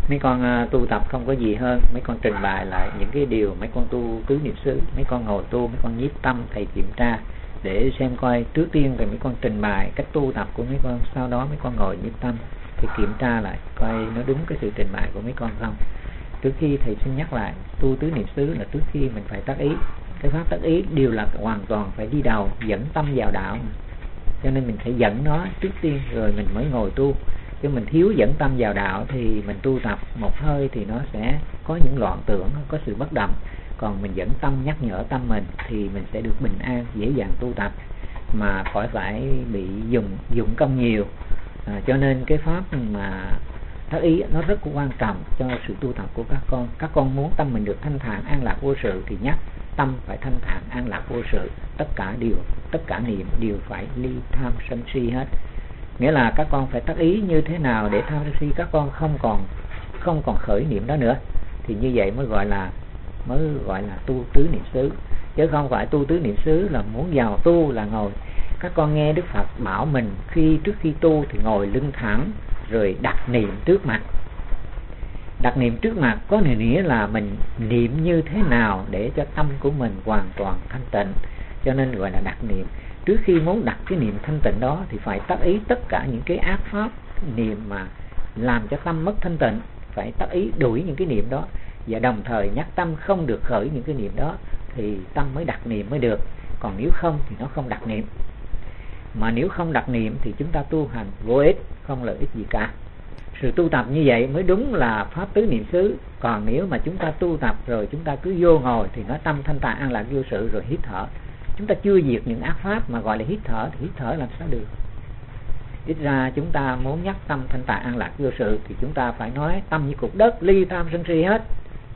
Mấy con tu tập không có gì hơn mấy con trình bày lại những cái điều mấy con tu tứ niệm xứ. Mấy con ngồi tu, mấy con nhiếp tâm, thầy kiểm tra để xem coi trước tiên thì mấy con trình bày cách tu tập của mấy con, sau đó mấy con ngồi nhiếp tâm thì kiểm tra lại coi nó đúng cái sự trình bày của mấy con không. Trước khi thầy xin nhắc lại, tu tứ niệm xứ là trước khi mình phải tác ý. Cái pháp tác ý đều là hoàn toàn phải đi đầu, dẫn tâm vào đạo, cho nên mình phải dẫn nó trước tiên rồi mình mới ngồi tu. Chứ mình thiếu dẫn tâm vào đạo thì mình tu tập một hơi thì nó sẽ có những loạn tưởng, có sự bất động. Còn mình dẫn tâm nhắc nhở tâm mình thì mình sẽ được bình an, dễ dàng tu tập mà khỏi phải bị dụng công nhiều. Cho nên cái pháp mà tác ý nó rất quan trọng cho sự tu tập của các con. Các con muốn tâm mình được thanh thản an lạc vô sự thì nhắc tâm phải thanh thản an lạc vô sự. Tất cả niệm đều phải ly tham sân si hết. Nghĩa là các con phải tác ý như thế nào để tham sân si các con không còn khởi niệm đó nữa, thì như vậy mới gọi là tu tứ niệm xứ. Chứ không phải tu tứ niệm xứ là muốn vào tu là ngồi. Các con nghe Đức Phật bảo mình trước khi tu thì ngồi lưng thẳng rồi đặt niệm trước mặt. Đặt niệm trước mặt có nghĩa là mình niệm như thế nào để cho tâm của mình hoàn toàn thanh tịnh, cho nên gọi là đặt niệm. Trước khi muốn đặt cái niệm thanh tịnh đó thì phải tác ý tất cả những cái ác pháp niệm mà làm cho tâm mất thanh tịnh, phải tác ý đuổi những cái niệm đó, và đồng thời nhắc tâm không được khởi những cái niệm đó thì tâm mới đặt niệm mới được. Còn nếu không thì nó không đặt niệm. Mà nếu không đặt niệm thì chúng ta tu hành vô ích, không lợi ích gì cả. Sự tu tập như vậy mới đúng là pháp tứ niệm xứ. Còn nếu mà chúng ta tu tập rồi chúng ta cứ vô ngồi thì nói tâm thanh thản an lạc vô sự rồi hít thở, chúng ta chưa diệt những ác pháp mà gọi là hít thở thì hít thở làm sao được. Ít ra chúng ta muốn nhắc tâm thanh thản an lạc vô sự thì chúng ta phải nói tâm như cục đất, ly tham sân si hết.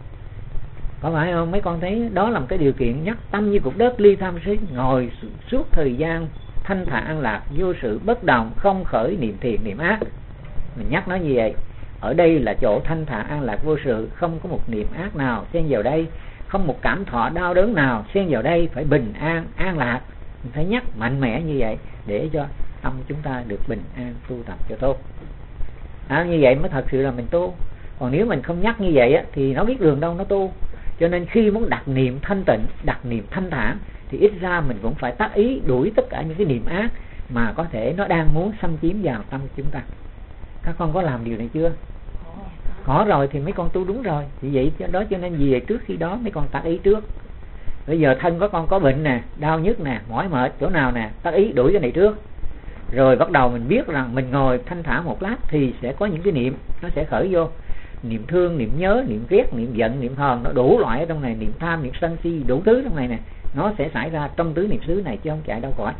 Có phải không? Mấy con thấy đó là một cái điều kiện nhắc tâm như cục đất, ly tham sân si, ngồi suốt thời gian thanh thản an lạc vô sự bất động, không khởi niệm thiện niệm ác. Mình nhắc nó như vậy. Ở đây là chỗ thanh thản an lạc vô sự, không có một niệm ác nào xen vào đây, không một cảm thọ đau đớn nào xen vào đây, phải bình an, an lạc. Mình phải nhắc mạnh mẽ như vậy để cho tâm chúng ta được bình an, tu tập cho tốt. Như vậy mới thật sự là mình tu. Còn nếu mình không nhắc như vậy thì nó biết đường đâu nó tu. Cho nên khi muốn đặt niệm thanh tịnh, đặt niệm thanh thản thì ít ra mình cũng phải tác ý đuổi tất cả những cái niệm ác mà có thể nó đang muốn xâm chiếm vào tâm chúng ta. Các con có làm điều này chưa? Có rồi thì mấy con tu đúng rồi. Vì vậy đó, cho nên vì vậy trước khi đó mấy con tác ý trước. Bây giờ thân của con có bệnh nè, đau nhức nè, mỏi mệt chỗ nào nè, tác ý đuổi cái này trước. Rồi bắt đầu mình biết rằng mình ngồi thanh thản một lát thì sẽ có những cái niệm nó sẽ khởi vô. Niệm thương, niệm nhớ, niệm ghét, niệm giận, niệm hờn, nó đủ loại ở trong này, niệm tham, niệm sân si, đủ thứ trong này nè, nó sẽ xảy ra trong tứ niệm xứ này chứ không chạy đâu khỏi.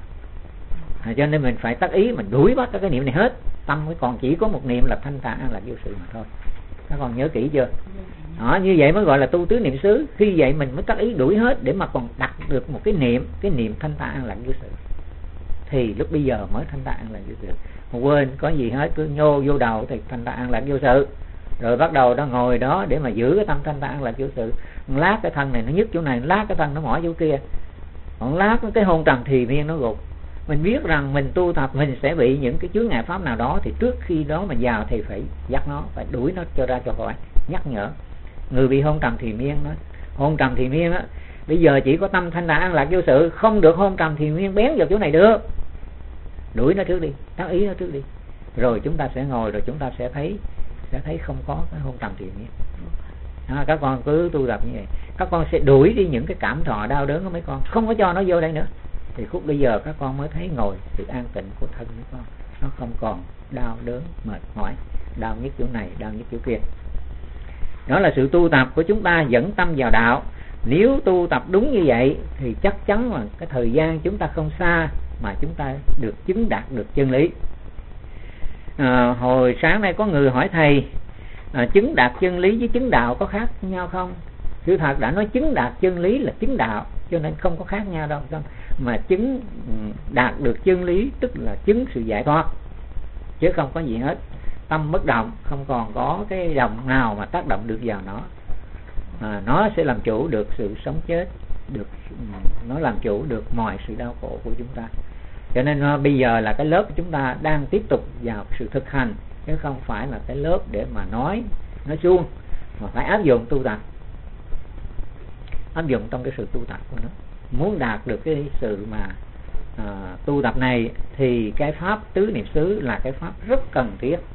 Cho nên mình phải tác ý, mình đuổi bắt cái niệm này hết, tâm mới còn chỉ có một niệm là thanh thản an lạc vô sự mà thôi. Các con nhớ kỹ chưa? Đó, như vậy mới gọi là tu tứ niệm xứ. Khi vậy mình mới tác ý đuổi hết để mà còn đặt được một cái niệm thanh thản an lạc vô sự, thì lúc bây giờ mới thanh thản an lạc vô sự. Mà quên có gì hết, cứ nhô vô đầu thì thanh thản an lạc vô sự. Rồi bắt đầu nó ngồi đó để mà giữ cái tâm thanh thản an lạc vô sự. Một lát cái thân này nó nhức chỗ này, một lát cái thân nó mỏi chỗ kia, một lát cái hôn trầm thì miên nó gục. Mình biết rằng mình tu tập mình sẽ bị những cái chướng ngại pháp nào đó, thì trước khi đó mình vào thì phải dắt nó, phải đuổi nó cho ra cho khỏi, nhắc nhở. Người bị hôn trầm thì miên đó, hôn trầm thì miên á, bây giờ chỉ có tâm thanh thản an lạc vô sự, không được hôn trầm thì miên bén vào chỗ này được. Đuổi nó trước đi, tác ý nó trước đi, rồi chúng ta sẽ ngồi, rồi chúng ta sẽ thấy không có cái hôn trầm thì miên. Các con cứ tu tập như vậy, các con sẽ đuổi đi những cái cảm thọ đau đớn của mấy con, không có cho nó vô đây nữa. Thì khúc bây giờ các con mới thấy ngồi sự an tịnh của thân mấy con, nó không còn đau đớn mệt mỏi, đau nhức chỗ này, đau nhức chỗ kia. Đó là sự tu tập của chúng ta dẫn tâm vào đạo. Nếu tu tập đúng như vậy thì chắc chắn là cái thời gian chúng ta không xa mà chúng ta được chứng đạt được chân lý. Hồi sáng nay có người hỏi thầy, chứng đạt chân lý với chứng đạo có khác nhau không? Sự thật đã nói chứng đạt chân lý là chứng đạo, cho nên không có khác nhau đâu. Mà chứng đạt được chân lý tức là chứng sự giải thoát, chứ không có gì hết. Tâm bất động, không còn có cái động nào mà tác động được vào nó. Nó sẽ làm chủ được sự sống chết, nó làm chủ được mọi sự đau khổ của chúng ta. Cho nên bây giờ là cái lớp của chúng ta đang tiếp tục vào sự thực hành, chứ không phải là cái lớp để mà nói nói suông, mà phải áp dụng tu tập, áp dụng trong cái sự tu tập của nó. Muốn đạt được cái sự mà tu tập này thì cái pháp tứ niệm xứ là cái pháp rất cần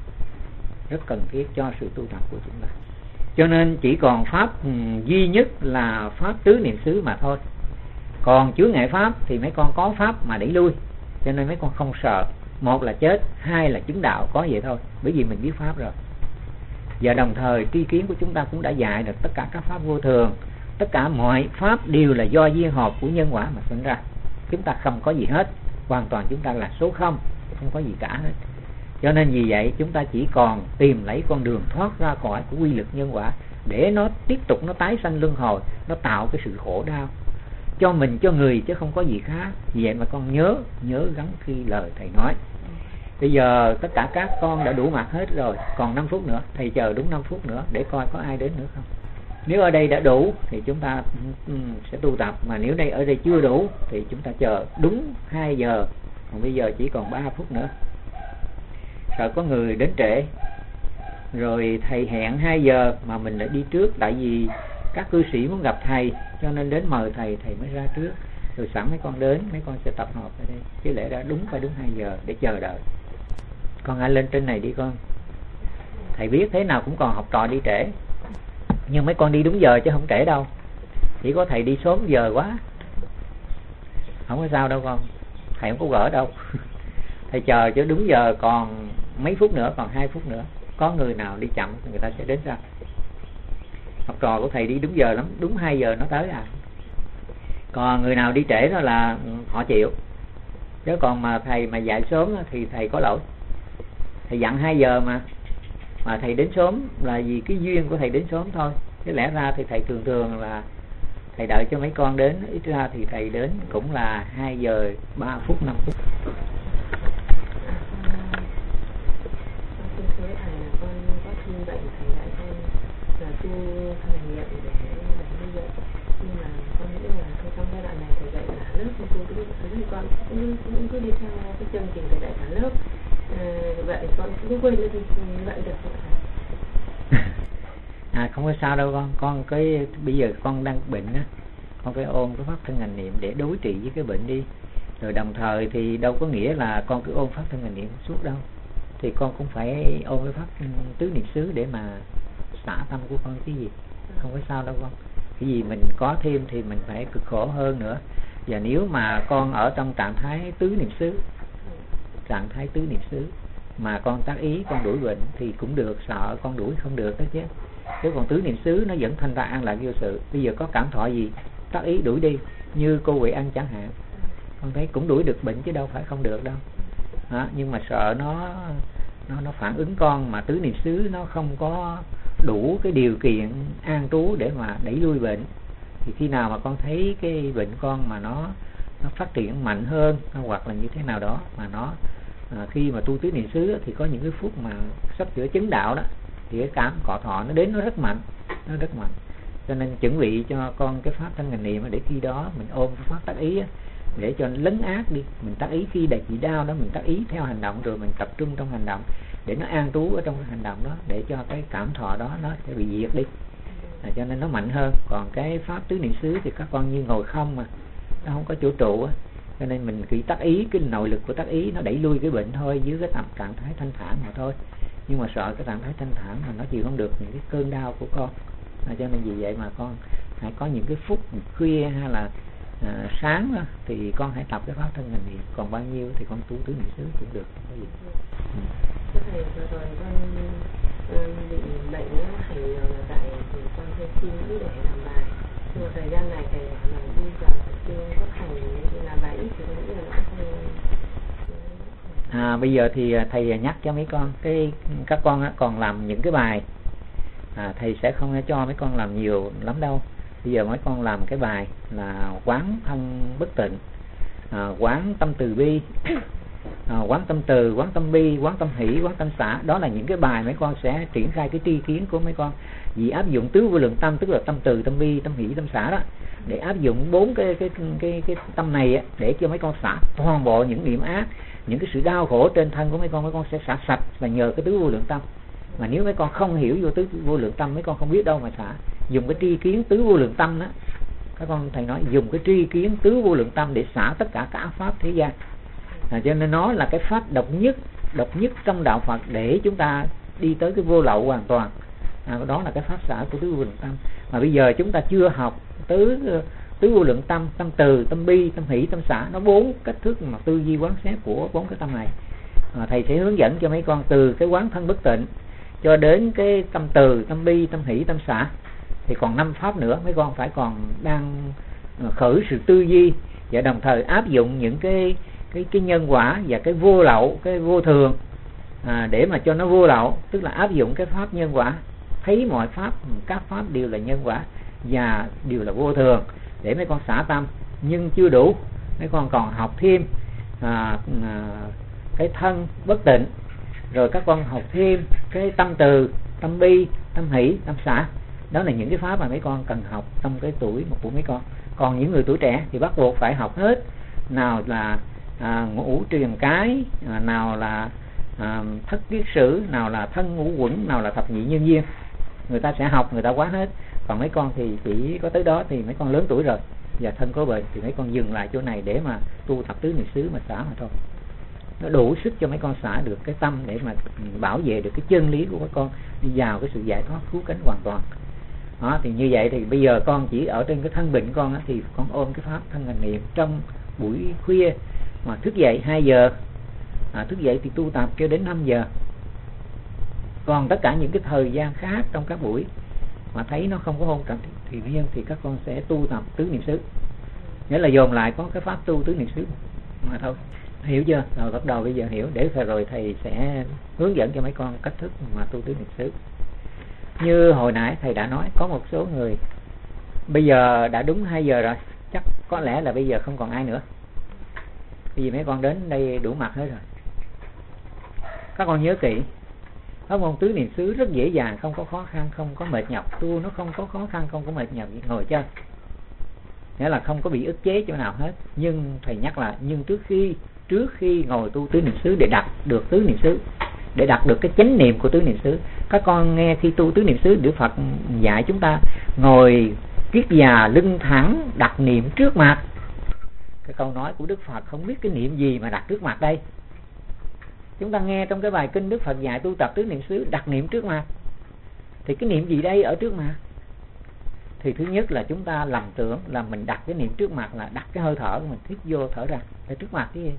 thiết cho sự tu tập của chúng ta. Cho nên chỉ còn pháp duy nhất là pháp tứ niệm xứ mà thôi. Còn chướng ngại pháp thì mấy con có pháp mà đẩy lui, cho nên mấy con không sợ. Một là chết, hai là chứng đạo, có vậy thôi, bởi vì mình biết pháp rồi. Và đồng thời tri kiến của chúng ta cũng đã dạy được tất cả các pháp vô thường, tất cả mọi pháp đều là do duyên hợp của nhân quả mà sinh ra. Chúng ta không có gì hết, hoàn toàn chúng ta là số không có gì cả hết. Cho nên vì vậy chúng ta chỉ còn tìm lấy con đường thoát ra khỏi của quy luật nhân quả, để nó tiếp tục nó tái sanh luân hồi, nó tạo cái sự khổ đau cho mình, cho người, chứ không có gì khác. Vì vậy mà con nhớ gắn khi lời thầy nói. Bây giờ tất cả các con đã đủ mặt hết rồi, còn 5 phút nữa, thầy chờ đúng 5 phút nữa để coi có ai đến nữa không. Nếu ở đây đã đủ thì chúng ta sẽ tu tập, mà nếu ở đây chưa đủ thì chúng ta chờ đúng 2 giờ. Còn bây giờ chỉ còn 3 phút nữa. Sợ có người đến trễ, rồi thầy hẹn 2 giờ mà mình lại đi trước, tại vì các cư sĩ muốn gặp thầy, cho nên đến mời thầy mới ra trước. Rồi sẵn mấy con đến, mấy con sẽ tập hợp ở đây. Chứ lẽ ra đúng 2 giờ để chờ đợi. Con ai lên trên này đi con. Thầy biết thế nào cũng còn học trò đi trễ, nhưng mấy con đi đúng giờ chứ không trễ đâu. Chỉ có thầy đi sớm giờ quá, không có sao đâu con. Thầy không có gỡ đâu. Thầy chờ chứ đúng giờ còn mấy phút nữa, còn 2 phút nữa. Có người nào đi chậm người ta sẽ đến ra. Học trò của thầy đi đúng giờ lắm, đúng 2 giờ nó tới à. Còn người nào đi trễ đó là họ chịu. Chứ còn mà thầy mà dạy sớm thì thầy có lỗi. Thầy dặn 2 giờ mà thầy đến sớm là vì cái duyên của thầy đến sớm thôi. Chứ lẽ ra thì thầy thường là thầy đợi cho mấy con đến, ít ra thì thầy đến cũng là 2 giờ 3 phút 5 phút. Cũng cứ đi theo cái chương trình thầy dạy cả lớp, vậy con cũng quên đi vậy được không? Không có sao đâu con cái bây giờ con đang bệnh á, con phải ôn cái pháp thân hành niệm để đối trị với cái bệnh đi. Rồi đồng thời thì đâu có nghĩa là con cứ ôn pháp thân hành niệm suốt đâu, thì con cũng phải ôn cái pháp tứ niệm xứ để mà xả tâm của con chứ gì. Không có sao đâu con. Cái gì mình có thêm thì mình phải cực khổ hơn nữa. Và nếu mà con ở trong trạng thái tứ niệm xứ mà con tác ý con đuổi bệnh thì cũng được, sợ con đuổi không được đó chứ. Chứ còn tứ niệm xứ nó vẫn thanh ra an lạc vô sự. Bây giờ có cảm thọ gì tác ý đuổi đi, như cô Huệ Anh chẳng hạn, con thấy cũng đuổi được bệnh chứ đâu phải không được đâu. Nhưng mà sợ nó phản ứng con, mà tứ niệm xứ nó không có đủ cái điều kiện an trú để mà đẩy lui bệnh. Thì khi nào mà con thấy cái bệnh con mà nó phát triển mạnh hơn, hoặc là như thế nào đó mà nó khi mà tu tứ niệm xứ thì có những cái phút mà sắp sửa chứng đạo đó, thì cái cảm cọ thọ nó đến nó rất mạnh. Cho nên chuẩn bị cho con cái pháp thân hành niệm để khi đó mình ôm cái pháp tác ý để cho nó lấn át đi. Mình tác ý khi đầy bị đau đó, mình tác ý theo hành động, rồi mình tập trung trong hành động để nó an trú ở trong cái hành động đó, để cho cái cảm thọ đó nó sẽ bị diệt đi. Cho nên nó mạnh hơn. Còn cái pháp tứ niệm xứ thì các con như ngồi không mà nó không có chỗ trụ á, cho nên mình chỉ tác ý, cái nội lực của tác ý nó đẩy lui cái bệnh thôi, dưới cái trạng thái thanh thản mà thôi. Nhưng mà sợ cái trạng thái thanh thản mà nó chịu không được những cái cơn đau của con. Cho nên vì vậy mà con hãy có những cái phút khuya hay là sáng đó, thì con hãy tập cái pháp thân hành niệm. Còn bao nhiêu thì con tu tứ niệm xứ cũng được, không có gì. Thầy vừa rồi con bị bệnh hành là tại thì con hơi suy nghĩ để làm bài. Nhưng mà thời gian này thầy là đi vào chưa có hành để làm bài ít thì con nghĩ là nó không. Bây giờ thì thầy nhắc cho mấy con, các con còn làm những cái bài, thầy sẽ không cho mấy con làm nhiều lắm đâu. Bây giờ mấy con làm cái bài là quán thân bất tịnh, quán tâm từ bi, quán tâm từ, quán tâm bi, quán tâm hỷ, quán tâm xả. Đó là những cái bài mấy con sẽ triển khai cái tri kiến của mấy con. Vì áp dụng tứ vô lượng tâm, tức là tâm từ, tâm bi, tâm hỷ, tâm xả đó, để áp dụng 4 cái tâm này để cho mấy con xả toàn bộ những niệm ác, những cái sự đau khổ trên thân của mấy con sẽ xả sạch là nhờ cái tứ vô lượng tâm. Mà nếu mấy con không hiểu vô tứ vô lượng tâm, mấy con không biết đâu mà xả. Dùng cái tri kiến tứ vô lượng tâm đó, các con thầy nói dùng cái tri kiến tứ vô lượng tâm để xả tất cả các ác pháp thế gian. Cho nên nó là cái pháp độc nhất trong đạo Phật để chúng ta đi tới cái vô lậu hoàn toàn. Đó là cái pháp xả của tứ vô lượng tâm. Mà bây giờ chúng ta chưa học tứ vô lượng tâm, tâm từ, tâm bi, tâm hỷ, tâm xả. Nó 4 cách thức mà tư duy quán xét của 4 cái tâm này. Thầy sẽ hướng dẫn cho mấy con từ cái quán thân bất tịnh cho đến cái tâm từ, tâm bi, tâm hỷ, tâm xả. Thì còn 5 pháp nữa, mấy con phải còn đang khởi sự tư duy và đồng thời áp dụng những cái nhân quả và cái vô lậu, cái vô thường để mà cho nó vô lậu, tức là áp dụng cái pháp nhân quả, thấy mọi pháp, các pháp đều là nhân quả và đều là vô thường để mấy con xả tâm. Nhưng chưa đủ, mấy con còn học thêm cái thân bất tịnh, rồi các con học thêm cái tâm từ, tâm bi, tâm hỷ, tâm xả. Đó là những cái pháp mà mấy con cần học trong cái tuổi của mấy con. Còn những người tuổi trẻ thì bắt buộc phải học hết, nào là ngũ truyền cái, nào là thất kiết sử, nào là thân ngũ quẩn, nào là thập nhị nhân duyên. Người ta sẽ học, người ta quán hết. Còn mấy con thì chỉ có tới đó, thì mấy con lớn tuổi rồi và thân có bệnh thì mấy con dừng lại chỗ này để mà tu thập tứ niệm xứ mà xả mà thôi. Nó đủ sức cho mấy con xả được cái tâm để mà bảo vệ được cái chân lý của mấy con, đi vào cái sự giải thoát cứu cánh hoàn toàn. Đó, thì như vậy thì bây giờ con chỉ ở trên cái thân bệnh con á, thì con ôm cái pháp thân hành niệm trong buổi khuya mà thức dậy 2 giờ, thức dậy thì tu tập cho đến 5 giờ. Còn tất cả những cái thời gian khác trong các buổi mà thấy nó không có hôn trầm thì riêng thì các con sẽ tu tập tứ niệm xứ, nghĩa là dồn lại có cái pháp tu tứ niệm xứ mà thôi. Hiểu chưa? Rồi bắt đầu bây giờ hiểu, để rồi thầy sẽ hướng dẫn cho mấy con cách thức mà tu tứ niệm xứ. Như hồi nãy thầy đã nói, có một số người bây giờ đã đúng 2 giờ rồi, chắc có lẽ là bây giờ không còn ai nữa, vì mấy con đến đây đủ mặt hết rồi. Các con nhớ kỹ, pháp môn tứ niệm xứ rất dễ dàng, không có khó khăn, không có mệt nhọc, tu nó không có khó khăn, không có mệt nhọc, ngồi chơi, nghĩa là không có bị ức chế chỗ nào hết. Nhưng thầy nhắc lại, nhưng trước khi ngồi tu tứ niệm xứ để đạt được tứ niệm xứ, để đạt được cái chánh niệm của tứ niệm xứ, các con nghe khi tu tứ niệm xứ, Đức Phật dạy chúng ta ngồi kiết già lưng thẳng đặt niệm trước mặt. Cái câu nói của Đức Phật không biết cái niệm gì mà đặt trước mặt đây. Chúng ta nghe trong cái bài kinh Đức Phật dạy tu tập tứ niệm xứ đặt niệm trước mặt, thì cái niệm gì đây ở trước mặt? Thì thứ nhất là chúng ta lầm tưởng là mình đặt cái niệm trước mặt là đặt cái hơi thở của mình hít vô thở ra ở trước mặt cái gì.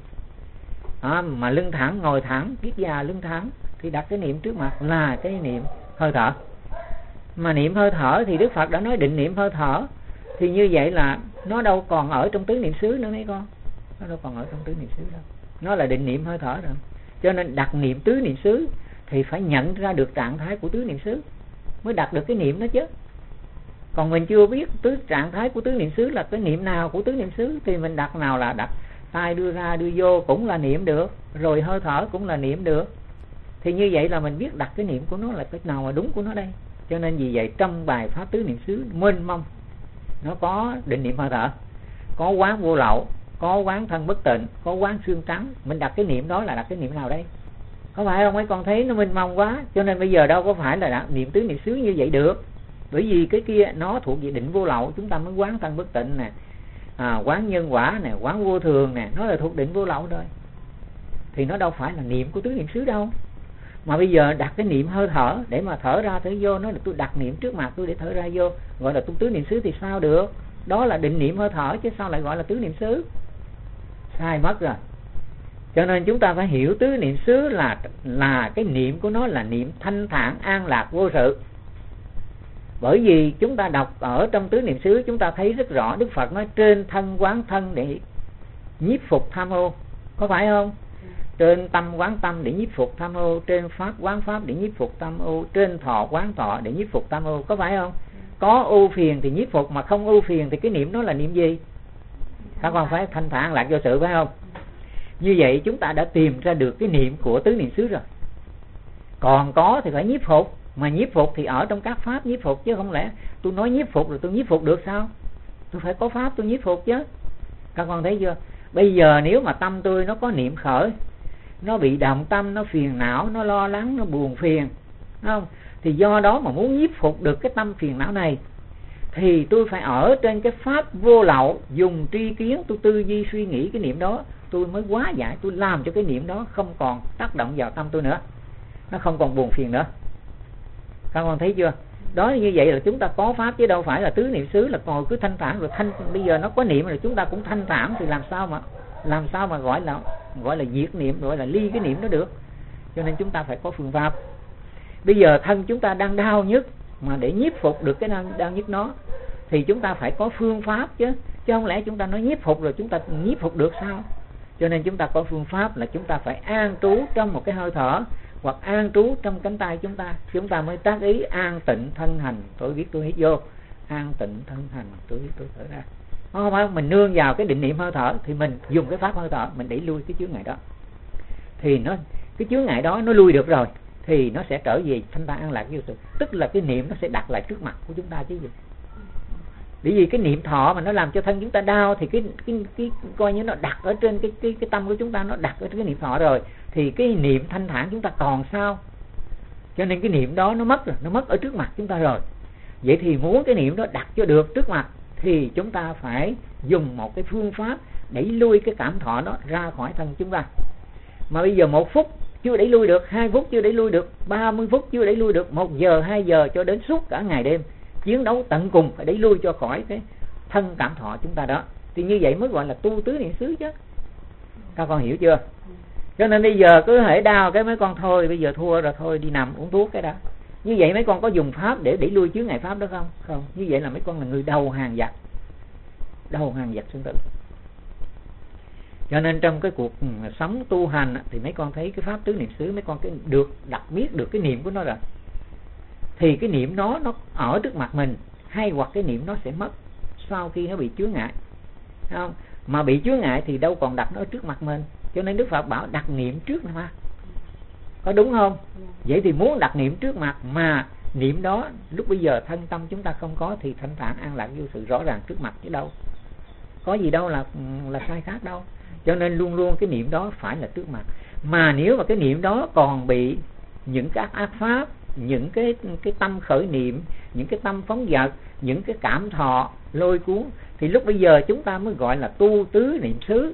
Mà lưng thẳng, ngồi thẳng, kiết già lưng thẳng thì đặt cái niệm trước mặt là cái niệm hơi thở. Mà niệm hơi thở thì Đức Phật đã nói định niệm hơi thở, thì như vậy là nó đâu còn ở trong tứ niệm xứ nữa mấy con, nó đâu còn ở trong tứ niệm xứ đâu, nó là định niệm hơi thở rồi. Cho nên đặt niệm tứ niệm xứ thì phải nhận ra được trạng thái của tứ niệm xứ mới đặt được cái niệm đó chứ. Còn mình chưa biết trạng thái của tứ niệm xứ là cái niệm nào của tứ niệm xứ thì mình đặt nào là đặt tay đưa ra đưa vô cũng là niệm được, rồi hơi thở cũng là niệm được. Thì như vậy là mình biết đặt cái niệm của nó là cái nào mà đúng của nó đây. Cho nên vì vậy trong bài pháp tứ niệm xứ mênh mông, nó có định niệm hơi thở, có quán vô lậu, có quán thân bất tịnh, có quán xương trắng. Mình đặt cái niệm đó là đặt cái niệm nào đây? Có phải không mấy con thấy nó mênh mông quá? Cho nên bây giờ đâu có phải là niệm tứ niệm xứ như vậy được. Bởi vì cái kia nó thuộc về định vô lậu, chúng ta mới quán thân bất tịnh nè, quán nhân quả nè, quán vô thường nè, nó là thuộc định vô lậu rồi. Thì nó đâu phải là niệm của tứ niệm xứ đâu. Mà bây giờ đặt cái niệm hơi thở để mà thở ra thở vô, nó là tôi đặt niệm trước mặt tôi để thở ra vô, gọi là tu tứ niệm xứ thì sao được? Đó là định niệm hơi thở chứ sao lại gọi là tứ niệm xứ? Sai mất rồi. Cho nên chúng ta phải hiểu tứ niệm xứ là cái niệm của nó là niệm thanh thản an lạc vô sự. Bởi vì chúng ta đọc ở trong tứ niệm xứ, chúng ta thấy rất rõ Đức Phật nói trên thân quán thân để nhiếp phục tham ô, có phải không? Trên tâm quán tâm để nhiếp phục tham ô, trên pháp quán pháp để nhiếp phục tham ô, trên thọ quán thọ để nhiếp phục tham ô, có phải không? Có ưu phiền thì nhiếp phục, mà không ưu phiền thì cái niệm đó là niệm gì? Các con phải thanh thản lạc vô sự, phải không? Như vậy chúng ta đã tìm ra được cái niệm của tứ niệm xứ rồi. Còn có thì phải nhiếp phục, mà nhiếp phục thì ở trong các pháp nhiếp phục, chứ không lẽ tôi nói nhiếp phục rồi tôi nhiếp phục được sao? Tôi phải có pháp tôi nhiếp phục chứ. Các con thấy chưa? Bây giờ nếu mà tâm tôi nó có niệm khởi, nó bị động tâm, nó phiền não, nó lo lắng, nó buồn phiền, không? Thì do đó mà muốn nhiếp phục được cái tâm phiền não này thì tôi phải ở trên cái pháp vô lậu, dùng tri kiến, tôi tư duy suy nghĩ cái niệm đó, tôi mới hóa giải, tôi làm cho cái niệm đó không còn tác động vào tâm tôi nữa, nó không còn buồn phiền nữa. Các con thấy chưa? Đó, như vậy là chúng ta có pháp, chứ đâu phải là tứ niệm xứ là ngồi cứ thanh thản rồi bây giờ nó có niệm rồi chúng ta cũng thanh thản, thì làm sao mà gọi là diệt niệm, gọi là ly cái niệm đó được. Cho nên chúng ta phải có phương pháp. Bây giờ thân chúng ta đang đau nhức, mà để nhiếp phục được cái đau nhức nó thì chúng ta phải có phương pháp chứ không lẽ chúng ta nói nhiếp phục rồi chúng ta nhiếp phục được sao? Cho nên chúng ta có phương pháp là chúng ta phải an trú trong một cái hơi thở, hoặc an trú trong cánh tay chúng ta mới tác ý an tịnh thân hành, tôi biết tôi hít vô, an tịnh thân hành, tôi biết tôi thở ra. Không phải mình nương vào cái định niệm hơi thở, thì mình dùng cái pháp hơi thở mình đẩy lui cái chướng ngại đó, thì cái chướng ngại đó nó lui được rồi thì nó sẽ trở về thanh thản an lạc vô sự. Tức là cái niệm nó sẽ đặt lại trước mặt của chúng ta chứ gì. Bởi vì cái niệm thọ mà nó làm cho thân chúng ta đau thì cái coi như nó đặt ở trên cái tâm của chúng ta, nó đặt ở trên cái niệm thọ rồi, thì cái niệm thanh thản chúng ta còn sao? Cho nên cái niệm đó nó mất rồi, nó mất ở trước mặt chúng ta rồi. Vậy thì muốn cái niệm đó đặt cho được trước mặt thì chúng ta phải dùng một cái phương pháp đẩy lui cái cảm thọ đó ra khỏi thân chúng ta. Mà bây giờ 1 phút chưa đẩy lui được, 2 phút chưa đẩy lui được, 30 phút chưa đẩy lui được, 1 giờ, 2 giờ cho đến suốt cả ngày đêm chiến đấu tận cùng phải đẩy lui cho khỏi cái thân cảm thọ chúng ta đó. Thì như vậy mới gọi là tu tứ niệm xứ chứ. Các con hiểu chưa? Cho nên bây giờ cứ hễ đau cái mấy con thôi, bây giờ thua rồi thôi đi nằm uống thuốc cái đó. Như vậy mấy con có dùng pháp để đẩy lui chướng ngại pháp đó không? Không. Như vậy là mấy con là người đầu hàng giặc sinh tử. Cho nên trong cái cuộc sống tu hành thì mấy con thấy cái pháp tứ niệm xứ, mấy con cái được đặc biết được cái niệm của nó rồi. Thì cái niệm nó ở trước mặt mình, hay hoặc cái niệm nó sẽ mất sau khi nó bị chướng ngại, không? Mà bị chướng ngại thì đâu còn đặt nó ở trước mặt mình. Cho nên Đức Phật bảo đặt niệm trước nữa mà, có đúng không? Vậy thì muốn đặt niệm trước mặt mà niệm đó lúc bây giờ thân tâm chúng ta không có thì thanh thản an lạc vô sự rõ ràng trước mặt chứ đâu có gì đâu là sai khác đâu. Cho nên luôn luôn cái niệm đó phải là trước mặt. Mà nếu mà cái niệm đó còn bị những cái ác pháp, những cái tâm khởi niệm, những cái tâm phóng dật, những cái cảm thọ lôi cuốn, thì lúc bây giờ chúng ta mới gọi là tu tứ niệm xứ.